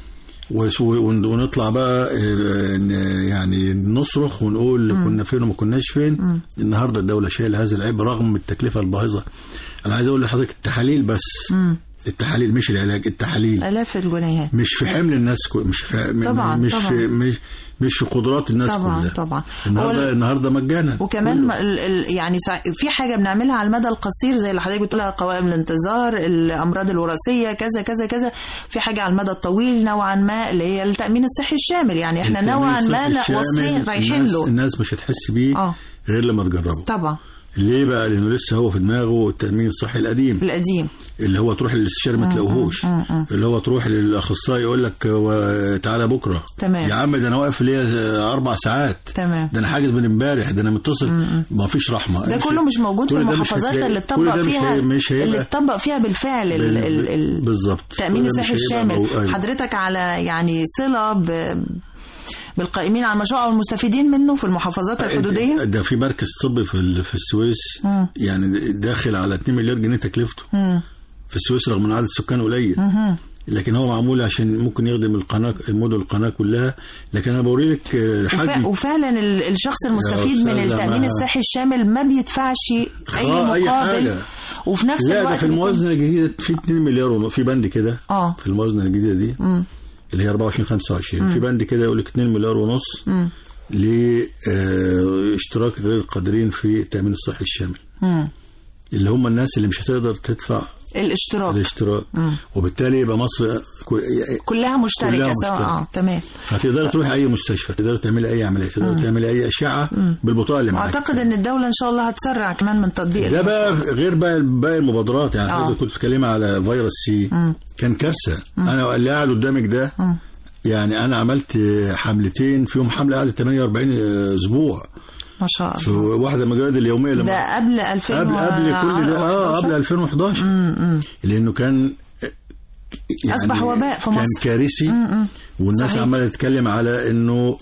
ونطلع بقى يعني نصرخ ونقول مم. كنا فين وما كناش فين. مم. النهارده الدوله شايله هذا العيب رغم التكلفه الباهظه. انا عايز اقول لحضرتك التحاليل بس. مم. التحاليل مش العلاج، التحاليل آلاف الجنيهات مش في حمل الناس كو مش في طبعا مش طبعا. في مش مش في قدرات الناس طبعا كلها. طبعا النهارده النهارده مجانا. وكمان ال ال يعني في حاجه بنعملها على المدى القصير زي اللي حضرتك بتقولها، قوائم الانتظار، الامراض الوراثيه، كذا كذا كذا. في حاجه على المدى الطويل نوعا ما اللي هي التامين الصحي الشامل، يعني احنا نوعا ما واصلين رايحين له. الناس مش هتحس بيه آه. غير لما تجربه. طبعا. ليه بقى؟ لانه لسه هو في دماغه التامين الصحي القديم القديم اللي هو تروح للاستشاري ما تلاقوهوش، اللي هو تروح للاخصائي يقول لك تعالى بكره. تمام. يا عم ده انا واقف ليا اربع ساعات. تمام. ده انا حاجز من امبارح، ده انا متصل. ما فيش رحمه. ده كله مش موجود في المحافظات اللي اتطبق فيها مش اللي اتطبق فيها بالفعل بالظبط التامين الصحي الشامل. حضرتك على يعني صله ب بالقائمين على المشروع والمستفيدين منه في المحافظات الحدوديه. ده في مركز طبي في في السويس مم. يعني داخل على اتنين مليار جنيه تكلفته مم. في السويس رغم ان عدد السكان قليل. مم. لكن هو معمول عشان ممكن يخدم القناه المدن القناه كلها. لكن انا بوري لك حاجه وفعلا الشخص المستفيد من التامين الصحي الشامل ما بيدفعش اي مقابل. وفي نفس لا الوقت ده في الموازنه الجديده في اتنين مليار في بند كده اه في الموازنه الجديده دي مم. اللي هي أربعة وعشرين خمسة وعشرين. في بند كده يقول لك اتنين مليار ونص لاشتراك غير القادرين في التامين الصحي الشامل. مم. اللي هم الناس اللي مش هتقدر تدفع الاشتراك الاشتراك مم. وبالتالي يبقى مصر كلها مشتركه. كلها سواء اه تمام. فتقدر تروح اي مستشفى، تقدر تعمل اي عمليه، تقدر تعمل اي اشعه مم. بالبطاقه اللي معاك. اعتقد ان الدوله ان شاء الله هتسرع كمان من تطبيق ده بقى غير بقى باقي المبادرات. يعني آه. كنت بتكلم على فيروس سي مم. كان كارثه. مم. انا اللي قاعد قدامك ده مم. يعني انا عملت حملتين فيهم حمله قعدت ثمانية وأربعين اسبوع ما شاء الله. في واحده من الجوائد اليوميه لما ده قبل ألفين قبل قبل كل ده اه قبل ألفين وحداشر. امم لانه كان يعني اصبح وباء في مصر، كان كارثي. مم. والناس عماله تتكلم على انه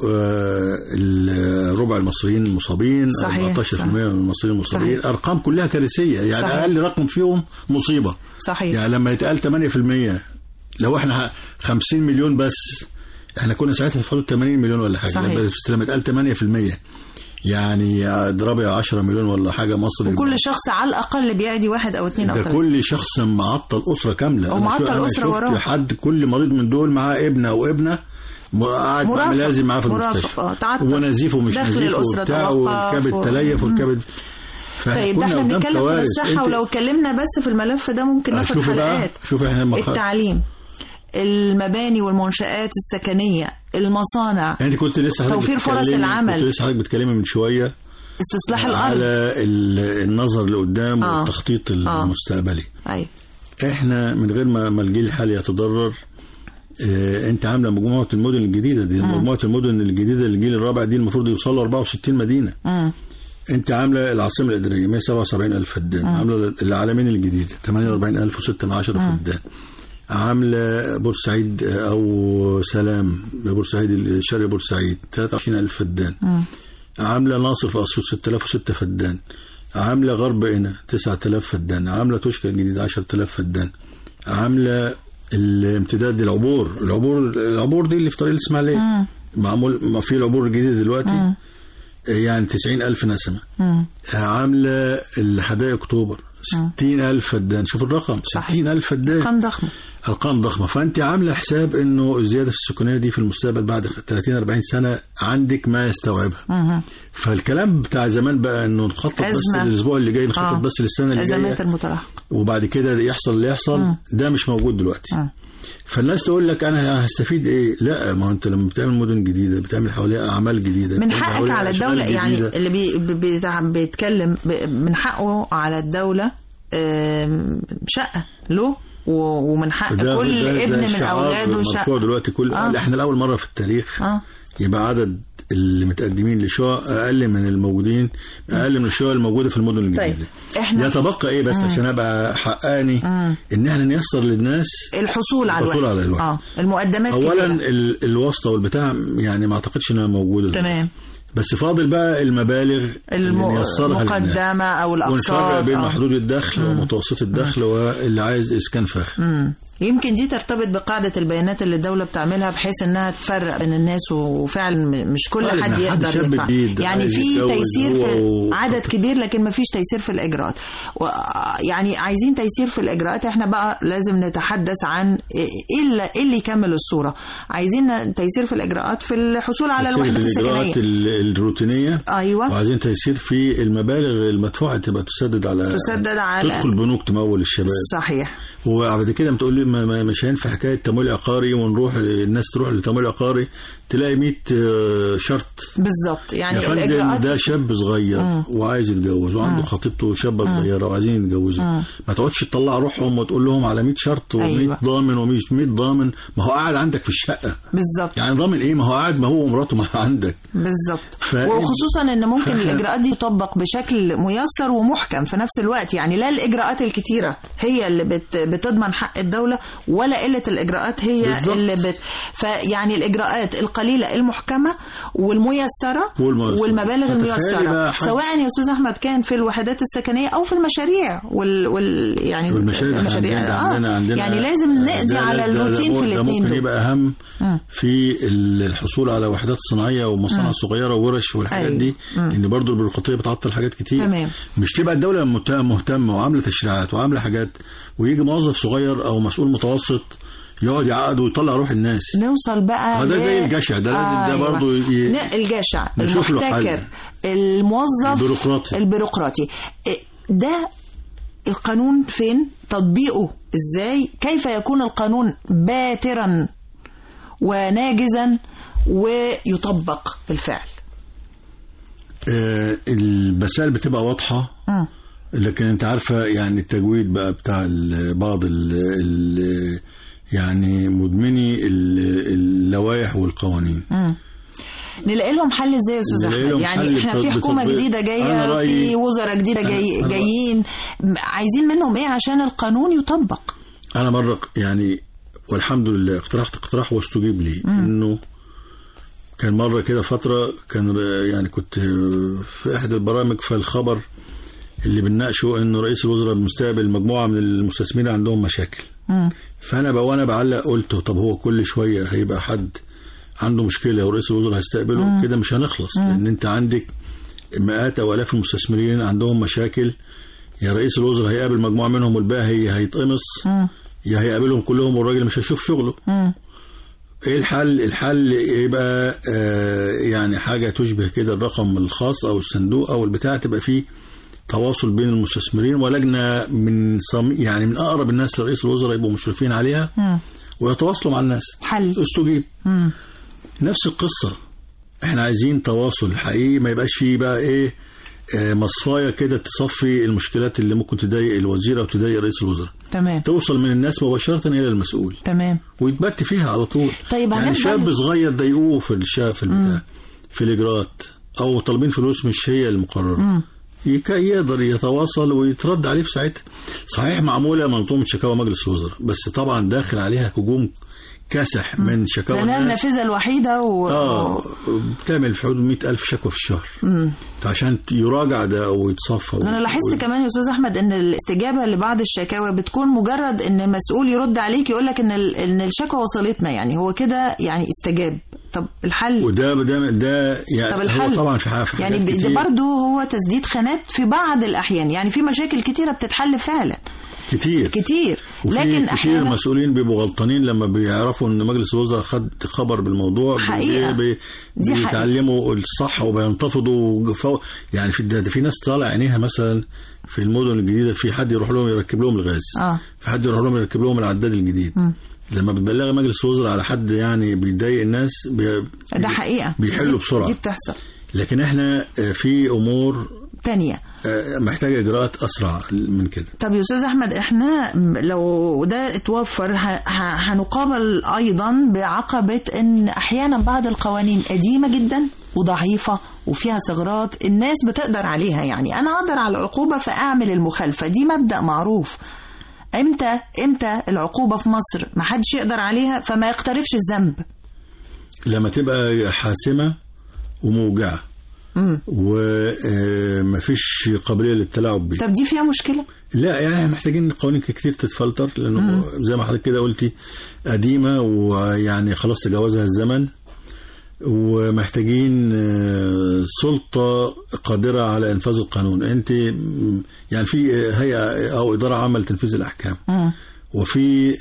آه ربع المصريين مصابين، أربعتاشر بالمية من المصريين مصابين. ارقام كلها كارثيه يعني. صحيح. اقل رقم فيهم مصيبه. صحيح. يعني لما يتقال ثمانية بالمية لو احنا خمسين مليون بس احنا كنا ساعتها في حدود ثمانين مليون ولا حاجه. صحيح. لما يتقال ثمانية بالمية يعني اضربي عشرة مليون ولا حاجه مصري. وكل شخص على الاقل بيعدي واحد او اثنين او ثلاثه. ده كل شخص معطل اسره كامله. ومعطل اسره وراه. حد كل مريض من دول معاه ابنه او ابنه قاعد لازم معاه في المستشفى ونزيف ومش نزيف وبتاع والكبد تليف والكبد. طيب احنا بنتكلم في الصحه ولو اتكلمنا بس في الملف ده ممكن ناخد حلقات. شوف احنا التعليم، المباني والمنشآت السكنية، المصانع، يعني كنت لسه توفير فرص العمل. كنت لسه حضرتك بتكلمي من شوية استصلاح الأرض على النظر لقدام آه. والتخطيط المستقبلي. آه. أي. احنا من غير ما ما الجيل الحالي يتضرر. اه انت عامله مجموعه المدن الجديده دي. مم. مجموعه المدن الجديده الجيل الرابع دي المفروض يوصلوا أربعة وستين مدينه. مم. انت عامله العاصمه الاداريه مية وسبعة وسبعين ألف فدان. عامله العالمين الجديده ثمانية وأربعين ألف وستة من عشرة فدان. عامله بورسعيد او سلام بورسعيد شرق بورسعيد ثلاثة وعشرين ألف فدان. مم. عامله ناصر في اسيوط ستة آلاف وستة فدان. عامله غرب قنا تسعة آلاف فدان. عامله توشكا الجديده عشرة آلاف فدان. عامله الامتداد العبور العبور العبور دي اللي في طريق الاسماعيليه معمول. ما في العبور الجديد دلوقتي. مم. يعني تسعين ألف نسمة. مم. عاملة الحدائق أكتوبر ستين ألف فدان. شوف الرقم، ستين ألف فدان، أرقام ضخمة، أرقام ضخمة. فأنت عاملة حساب إنه الزيادة السكانية دي في المستقبل بعد ثلاثين أربعين سنة عندك ما يستوعبها. مم. فالكلام بتاع زمان بقى إنه نخطط بس للأسبوع اللي جاي، نخطط آه. بس للسنة اللي جاية، أزمات المتلاحقة، وبعد كده يحصل اللي يحصل. مم. ده مش موجود دلوقتي. مم. فالناس تقول لك انا هستفيد ايه؟ لا، ما هو انت لما بتعمل مدن جديده بتعمل حواليها اعمال جديده، من حقك على الدوله يعني جديدة. اللي بي بي بيتكلم من حقه على الدوله شقه له، ومن حق ده كل ده ده ابن من اولاده شقه. دلوقتي كل آه. احنا لاول مره في التاريخ آه. يبقى عدد اللي متقدمين لشقق اقل من الموجودين، اقل من الشقق الموجوده في المدن الجديده. طيب احنا يتبقى ايه بس مم. عشان ابقى حقاني مم. ان احنا نيسر للناس الحصول على الحصول على الوحده. اه المقدمات اولا الواسطه والبتاع يعني ما اعتقدش انها موجوده. تمام. بس فاضل بقى المبالغ المقدمه او الاقساط، ونفرق بين محدود الدخل مم. ومتوسط الدخل مم. واللي عايز اسكان فاخر. مم. يمكن دي ترتبط بقاعدة البيانات اللي الدولة بتعملها بحيث انها تفرق بين الناس، وفعلا مش كل حد يقدر يدفع. يعني في تيسير في عدد كبير لكن ما فيش تيسير في الإجراءات. يعني عايزين تيسير في الإجراءات. احنا بقى لازم نتحدث عن ايه اللي يكمل الصورة. عايزين تيسير في الإجراءات في الحصول على الوحدة السكنية، الإجراءات الروتينية. أيوة. وعايزين تيسير في المبالغ المدفوعة تبقى تسدد على تسدد على تدخل بنوك تمول الشباب. صحيح. وبعد كده بتقول لي ما مش هينفع حكايه تمويل عقاري ونروح الناس تروح لتمويل عقاري تلاقي مية شرط بالظبط. يعني الإجراءات ده شاب صغير مم. وعايز يتجوز وعنده خطيبته شابه صغيره وعايزين يتجوزوا، ما تقعدش تطلع روحهم وتقول لهم على مية شرط و100 أيوة. ضامن ومش مية ضامن. ما هو قاعد عندك في الشقه بالظبط. يعني ضامن ايه؟ ما هو قاعد، ما هو ومراته ما عندك بالظبط. ف... وخصوصا ان ممكن ف... الإجراءات دي تطبق بشكل ميسر ومحكم في نفس الوقت. يعني لا الإجراءات الكتيره هي اللي بت... بتضمن حق الدوله، ولا قله الإجراءات هي بالزبط. اللي بت... فيعني الإجراءات القليله المحكمه والميسره والميسر. والمبالغ الميسره سواء يا استاذ احمد كان في الوحدات السكنيه او في المشاريع وال, وال... يعني والمشاريع المشاريع عندنا, آه. عندنا, عندنا يعني لازم نقضي على الروتين في الاثنين. ممكن يبقى اهم م. في الحصول على وحدات صناعيه ومصانع صغيره وورش والحاجات أيوة. دي لان برضو البيروقراطيه بتعطل حاجات كتير. تمام. مش تبقى الدوله مهتمه وعامله تشريعات وعامله حاجات ويجي موظف صغير او مسؤول متوسط يقعد يعقد ويطلع روح الناس. نوصل بقى ده زي الجشع ده لازم آه ده برضه ي... الجشع المحتكر الموظف البيروقراطي البيروقراطي ده القانون فين؟ تطبيقه ازاي؟ كيف يكون القانون باترا وناجزا ويطبق بالفعل؟ آه المسائل بتبقى واضحة م. لكن انت عارفة يعني التجويد بقى بتاع بعض ال ال يعني مدمني اللوائح والقوانين. امم نلاقي لهم حل ازاي يا استاذ احمد؟ يعني احنا في حكومه جديده جايه، في وزراء جديده جاي جايين، عايزين منهم ايه عشان القانون يطبق؟ انا مره يعني والحمد لله اقترحت اقتراح واستجيب لي مم. انه كان مره كده فتره كان يعني كنت في احد البرامج في الخبر اللي بنناقشه انه رئيس الوزراء المستقبل مجموعه من المستثمرين عندهم مشاكل. مم. فانا بقى وانا بعلق قلت طب هو كل شويه هيبقى حد عنده مشكله ورئيس الوزراء هيستقبله كده مش هنخلص. مم. لان انت عندك مئات او الاف المستثمرين عندهم مشاكل، يا رئيس الوزراء هيقابل مجموعه منهم والباقي هيتقمص، يا هيقابلهم كلهم والراجل مش هيشوف شغله. مم. ايه الحل؟ الحل يبقى آه يعني حاجه تشبه كده الرقم الخاص او الصندوق او البتاع، تبقى فيه تواصل بين المستثمرين ولجنه من صم... يعني من اقرب الناس لرئيس الوزراء يبقوا مشرفين عليها مم. ويتواصلوا مع الناس. حل استجيب. مم. نفس القصه، احنا عايزين تواصل حقيقي، ما يبقاش فيه بقى ايه آه مصفايه كده تصفي المشكلات اللي ممكن تضايق الوزير او تضايق رئيس الوزراء. تمام. توصل من الناس مباشره الى المسؤول. تمام. ويتبت فيها على طول. طيب يعني شاب صغير ضايقوه في الشا في البتاع في الاجراءات او طالبين فلوس مش هي المقرره، يقدر يتواصل ويترد عليه في ساعتها. صحيح معموله منظومه شكاوى مجلس الوزراء، بس طبعا داخل عليها هجوم كاسح من شكاوى لأنها النافذة الوحيدة و... اه بتعمل في حدود مئة ألف شكوى في الشهر. مم. فعشان يراجع ده أو يتصفى. أنا لاحظت و... كمان يا أستاذ أحمد إن الاستجابة لبعض الشكاوى بتكون مجرد إن مسؤول يرد عليك يقول لك إن ال... إن الشكوى وصلتنا، يعني هو كده يعني استجاب. طب الحل؟ وده ده ده يعني طب الحل؟ هو طبعا في حاجة يعني برضه هو تسديد خانات في بعض الأحيان، يعني في مشاكل كتيرة بتتحل فعلا. كتير كتير لكن كتير مسؤولين بيبقوا غلطانين لما بيعرفوا ان مجلس الوزراء خد خبر بالموضوع حقيقة بي دي بيتعلموا الصح وبينتفضوا. في في, في ناس طالع عينيها مثلا في المدن الجديده، في حد يروح لهم يركب لهم الغاز، آه. في حد يروح لهم يركب لهم العداد الجديد. م. لما بتبلغ مجلس الوزراء على حد يعني بيضايق الناس بي ده حقيقة بيحلوا بسرعه. دي بتحصل. لكن احنا في امور تانية محتاجة إجراءات أسرع من كده. طب يا أستاذ أحمد، إحنا لو ده اتوفر هنقابل أيضا بعقبة إن أحيانا بعض القوانين قديمة جدا وضعيفة وفيها ثغرات الناس بتقدر عليها، يعني أنا أقدر على العقوبة فأعمل المخالفة، دي مبدأ معروف. إمتى إمتى العقوبة في مصر ما حدش يقدر عليها فما يقترفش الذنب؟ لما تبقى حاسمة وموجعة ومفيش قابلية للتلاعب بيه. طب دي فيها مشكلة؟ لا، يعني محتاجين قوانين كتير تتفلتر، لأنه مم. زي ما حضرتك كده قلتي قديمة ويعني خلاص تجاوزها الزمن، ومحتاجين سلطة قادرة على إنفاذ القانون. أنت يعني في هيئة أو إدارة عامة لتنفيذ الأحكام، مم. وفي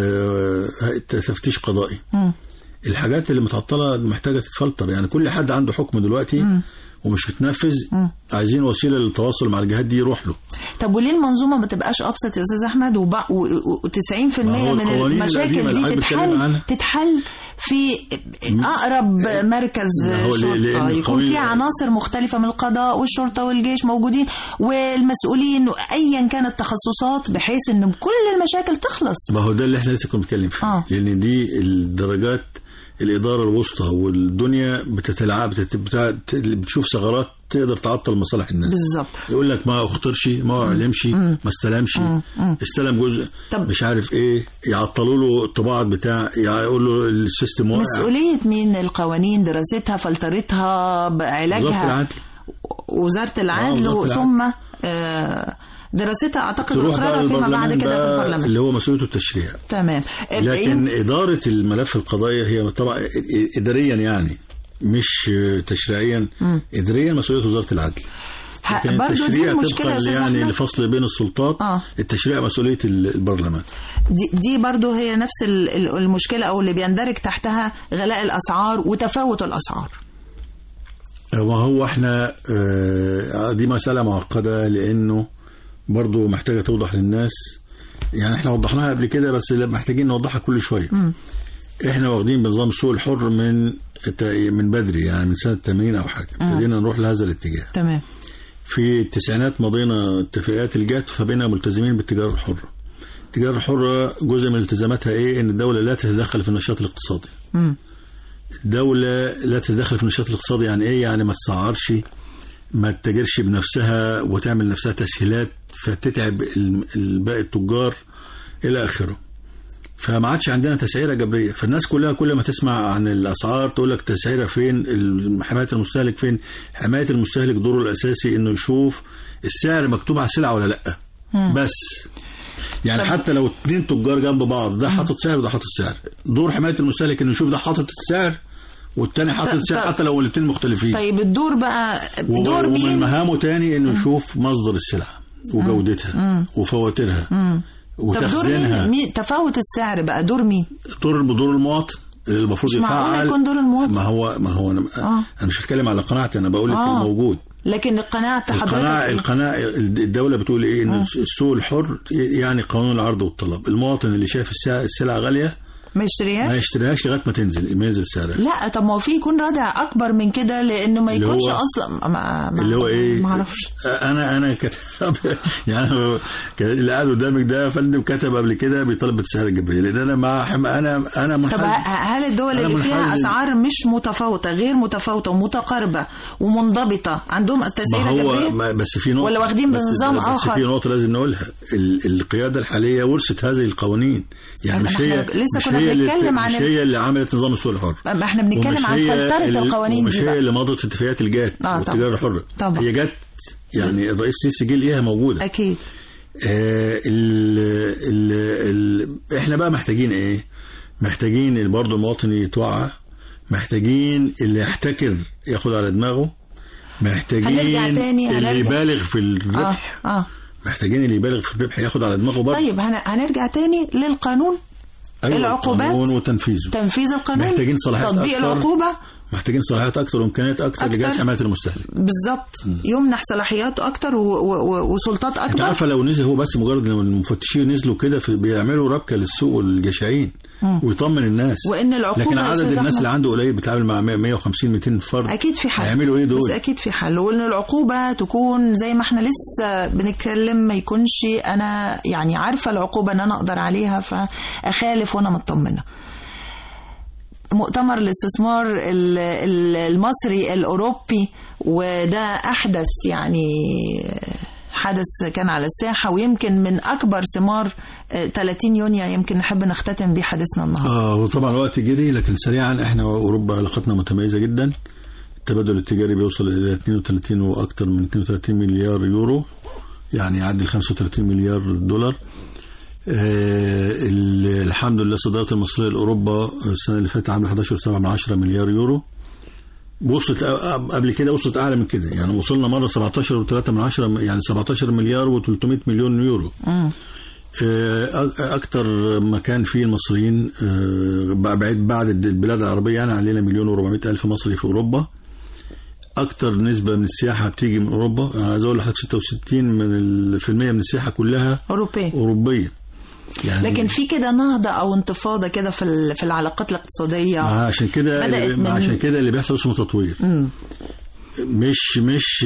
تفتيش قضائي. مم. الحاجات اللي متعطلة محتاجة تتفلتر، يعني كل حد عنده حكم دلوقتي مم. ومش بتنفذ، مم. عايزين وسيلة للتواصل مع الجهات دي يروح له. طب وليه المنظومة ما تبقاش أبسط يا أستاذ أحمد وتسعين في المية من المشاكل دي تتحل تتحل في أقرب مركز شرطة، يكون في عناصر مختلفة من القضاء والشرطة والجيش موجودين والمسؤولين أيا كانت التخصصات، بحيث إن كل المشاكل تخلص. ما هو ده اللي احنا لسه كنا بنتكلم فيه، آه. لأن دي الدرجات الإدارة الوسطى والدنيا بتتلعب بتشوف ثغرات تقدر تعطل مصالح الناس. بالظبط. يقول لك ما اخترش، ما علمش، ما استلمش، استلم جزء مش عارف ايه، يعطلوا له الطباعة بتاع، يقول له السيستم واقع. مسؤولية مين القوانين؟ دراستها، فلترتها، علاجها، وزارة العدل وزارة العدل آه ثم آه دراستها اعتقد اقرارها فيما بعد كده في البرلمان اللي هو مسؤوليته التشريع. تمام. لكن إدارة الملف القضائي هي طبعا إداريا، يعني مش تشريعيا. م. إداريا مسؤولية وزارة العدل. برضو دي المشكلة يعني لفصل بين السلطات. آه. التشريع مسؤولية البرلمان. دي, دي برضو هي نفس المشكلة أو اللي بيندرج تحتها غلاء الأسعار وتفاوت الأسعار. وهو احنا دي مسألة معقدة، لأنه برضو محتاجة توضح للناس. يعني احنا وضحناها قبل كده بس محتاجين نوضحها كل شوية. م. احنا واخدين بنظام السوق الحر من من بدري، يعني من سنة ثمانين أو حاجة ابتدينا نروح لهذا الاتجاه. تمام. في التسعينات مضينا اتفاقات الجات فبقينا ملتزمين بالتجارة الحرة. التجارة الحرة جزء من التزاماتها ايه؟ ان الدولة لا تتدخل في النشاط الاقتصادي. م. الدولة لا تتدخل في النشاط الاقتصادي يعني ايه؟ يعني ما تسعرش، ما تتاجرش بنفسها وتعمل نفسها تسهيلات فتتعب الباقي التجار الى اخره. فما عادش عندنا تسعيره جبريه، فالناس كلها كل ما تسمع عن الاسعار تقول لك تسعيره فين؟ حمايه المستهلك فين؟ حمايه المستهلك دوره الاساسي انه يشوف السعر مكتوب على السلعه ولا لا. مم. بس يعني طب. حتى لو اتنين تجار جنب بعض، ده حاطط سعر وده حاطط سعر، دور حمايه المستهلك انه يشوف ده حاطط السعر والتاني حاطط السعر حتى لو الاثنين مختلفين. طيب الدور بقى دور مين؟ ومن مهامه تاني انه يشوف مصدر السلعه وجودتها مم. وفواتيرها مم. وتخزينها. طب مين تفاوت السعر بقى دور مين؟ دور دور المواطن اللي المفروض يفعل. مش معقول يكون دور المواطن. ما هو ما هو انا, آه. أنا مش هتكلم على قناعتي، انا بقول لك آه. الموجود. لكن القناعه حضرتك القناعه القناعه الدوله بتقول ايه؟ ان آه. السوق الحر يعني قانون العرض والطلب. المواطن اللي شايف السلعه غاليه ما يشتريهاش ما يشتريهاش لغايه ما تنزل ما ينزل سعرها. لا طب ما هو في يكون رادع اكبر من كده، لانه ما يكونش اصلا ما اللي هو ايه ما اعرفش. انا انا كتب يعني اللي قاعد قدامك ده يا فندم كتب قبل كده بيطالب بالسعر الجبري، لان انا مع انا انا منحاز. طب هل الدول اللي فيها اسعار مش متفاوته غير متفاوته ومتقاربه ومنضبطه عندهم تسعيره جبريه؟ بس في نقطه ولا واخدين بنظام اخر؟ بس في نقطه لازم نقولها، القياده الحاليه ورثت هذه القوانين، يعني مش هي لسه كنا بنتكلم عن مش هي اللي عملت نظام السوق الحر، ما احنا بنتكلم عن فلترة القوانين دي، مش هي اللي مضت اتفاقيات الجات آه والتجاره الحره. طبعا هي جت يعني الرئيس السيسي جه ليها موجوده اكيد. آه ال ال ال احنا بقى محتاجين ايه؟ محتاجين برضه المواطن يتوعى، محتاجين اللي يحتكر ياخد على دماغه، محتاجين اللي يبالغ في الربح آه. آه. محتاجين اللي يبالغ في الربح ياخد على دماغه برضه. طيب هنرجع تاني للقانون. أيوة العقوبات القانون وتنفيذه، تنفيذ القانون، محتاجين صلاحيات تطبيق أكتر، العقوبة، محتاجين صلاحيات اكتر وامكانيات اكتر لجهاز حمايه المستهلك. بالظبط، يمنح صلاحيات اكتر وسلطات اكبر. انت عارفه لو نزل هو بس مجرد لو المفتشين نزلوا كده بيعملوا ربكه للسوق والجشعين ويطمن الناس، وان العقوبه لكن عدد الناس اللي عنده قليل بيتعامل مع مية وخمسين مئتين فرد، اكيد في حل. هيعملوا ايه دول؟ بس اكيد في حل، وان العقوبه تكون زي ما احنا لسه بنتكلم، ما يكونش انا يعني عارفه العقوبه ان انا اقدر عليها فاخالف وانا مطمنه. مؤتمر الاستثمار المصري الأوروبي، وده أحدث يعني حدث كان على الساحة، ويمكن من أكبر ثمار ثلاثين يونيو يمكن نحب نختتم بيه حديثنا النهاردة. آه وطبعا الوقت جري، لكن سريعا احنا وأوروبا علاقتنا متميزة جدا. التبادل التجاري بيوصل إلى اثنين وثلاثين وأكثر من اثنين وثلاثين مليار يورو، يعني يعدي خمسة وثلاثين مليار دولار. آه الحمد لله صادرات المصرية لأوروبا السنة اللي فاتت عاملة احد عشر فاصلة سبعة من عشرة مليار يورو، وصلت قبل كده وصلت أعلى من كده، يعني وصلنا مرة سبعة عشر فاصلة ثلاثة من عشرة، يعني سبعة عشر مليار وثلاثمئة مليون يورو. آه أكتر مكان فيه المصريين آه بعد بعد البلاد العربية، يعني علينا مليون وأربعمائة ألف مصري في أوروبا. أكتر نسبة من السياحة بتيجي من أوروبا، يعني عايز أقول لحضرتك ستة وستين في المئة من السياحة كلها أوروبية أوروبية. يعني لكن في كده نهضة أو انتفاضة كده في في العلاقات الاقتصادية، عشان كده من... عشان كده اللي بيحصل اسمه تطوير. م. مش مش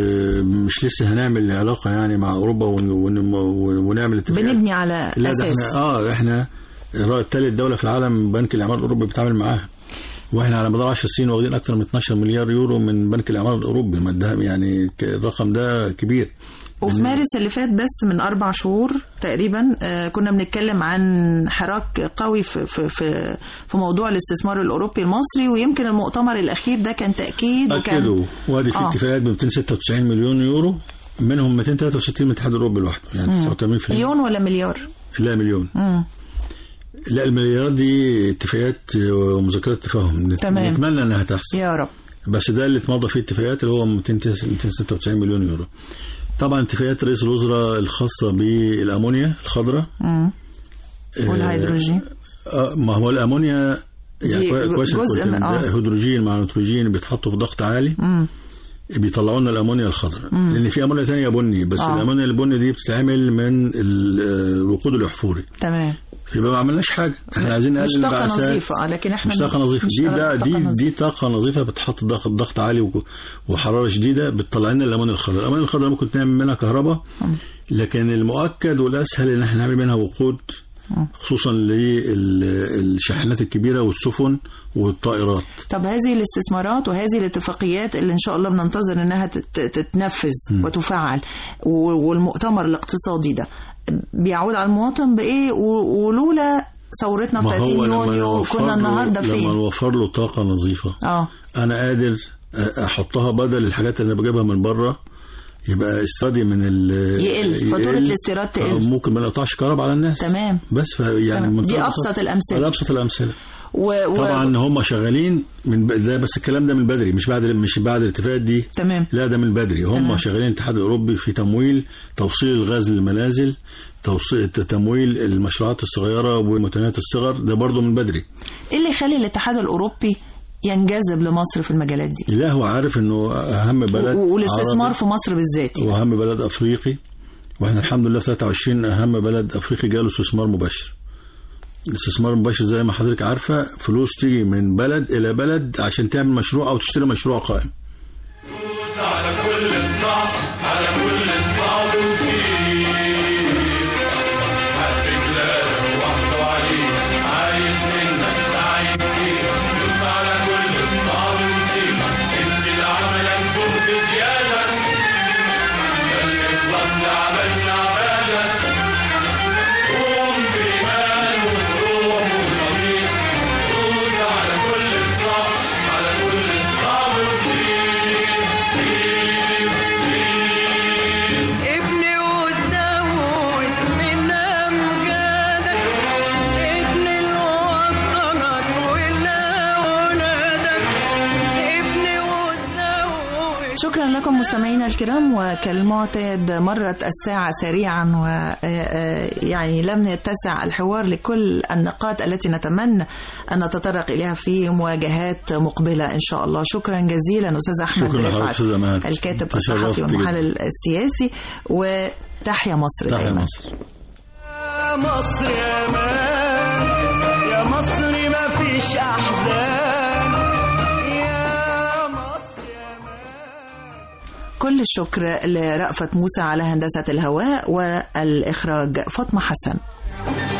مش لسه هنعمل علاقة يعني مع أوروبا ون... ون... ونعمل اتفاقات، بنبني على لا أساس. ده احنا اه احنا ثالث دولة في العالم بنك الإعمار الأوروبي بيتعامل معاها، واحنا على مدار عشر سنين واخدين أكثر من اثني عشر مليار يورو من بنك الإعمار الأوروبي، يعني الرقم ده كبير. وفي مارس اللي فات بس من أربع شهور تقريبا آه كنا بنتكلم عن حراك قوي في في في, في موضوع الاستثمار الأوروبي المصري، ويمكن المؤتمر الأخير ده كان تأكيد أكدوا، وادي في آه. اتفاقات ب مئتين وستة وتسعين مليون يورو، منهم مئتين وثلاثة وستين من الاتحاد الأوروبي لوحده، يعني تسعة وثمانين بالمئة. مليون ولا مليار؟ لا مليون. مم. لا المليارات دي اتفاقات ومذكرات تفاهم، نتمنى انها تحصل يا رب، بس ده اللي اتمضى فيه اتفاقات اللي هو مئتين وستة وتسعين مليون يورو. طبعا اتفاقات رئيس الوزراء الخاصة بالأمونيا الخضراء والهيدروجين. آه ما هو الأمونيا يعني كويس، هيدروجين مع نيتروجين بيتحطوا في ضغط عالي، مم. بيطلعوا لنا الأمونيا الخضراء، لأن في أمونيا ثانية بني، بس آه. الأمونيا البني دي بتتعمل من الوقود الأحفوري. تمام. يبقى ما عملناش حاجة، احنا عايزين نقلل البعثات. مش طاقة نظيفة، لكن احنا مش طاقة نظيفة دي لا دي نظيفة. دي طاقة نظيفة بتحط ضغط ضغط عالي وحرارة شديدة بتطلع لنا الأمونيا الخضراء. الأمونيا الخضراء ممكن نعمل منها كهرباء، لكن المؤكد والأسهل ان احنا نعمل منها وقود، خصوصا للشاحنات الكبيرة والسفن والطائرات. طب هذه الاستثمارات وهذه الاتفاقيات اللي ان شاء الله بننتظر انها تتنفذ م. وتفعل، والمؤتمر الاقتصادي ده بيعود على المواطن بايه؟ ولولا ثورتنا في ثلاثين يونيو كنا النهارده فين؟ لما نوفر له طاقه نظيفه اه انا قادر احطها بدل الحاجات اللي انا بجيبها من بره، يبقى استفادي من ال يقل فاتوره الاستيراد تقل، ممكن ما نقطعش كهرباء على الناس. تمام. بس يعني دي ابسط الامثله ابسط الامثله و... طبعا هم شغالين من ده، بس الكلام ده من بدري، مش بعد مش بعد الاتفاقات دي. تمام. لا ده من بدري، هم تمام. شغالين الاتحاد الاوروبي في تمويل توصيل الغاز للمنازل، توصيل تمويل المشروعات الصغيره ومتناهيه الصغر، ده برضو من بدري. ايه اللي يخلي الاتحاد الاوروبي ينجذب لمصر في المجالات دي؟ لا هو عارف انه اهم بلد والاستثمار في مصر بالذات يعني. واهم بلد افريقي، واحنا الحمد لله في ثلاثة وعشرين اهم بلد افريقي جاله استثمار مباشر. الاستثمار المباشر زي ما حضرتك عارفه فلوس تيجي من بلد الى بلد عشان تعمل مشروع او تشتري مشروع قائم. على كل الصعب على كل الصعب وسير عملنا بالك قوم بإيمان وبروح وضمير شكرا لكم مستمعينا الكرام، وكالمعتاد مرت الساعة سريعا، ويعني لم يتسع الحوار لكل النقاط التي نتمنى أن نتطرق إليها في مواجهات مقبلة إن شاء الله. شكرا جزيلا أستاذ أحمد رفعت الكاتب الصحفي والمحلل السياسي، وتحيا مصر تحيا دائما. مصر. يا مصر يا مان يا مصر ما فيش أحزان، يا مصر يا مان. كل الشكر لرأفت موسى على هندسة الهواء والإخراج، فاطمة حسن.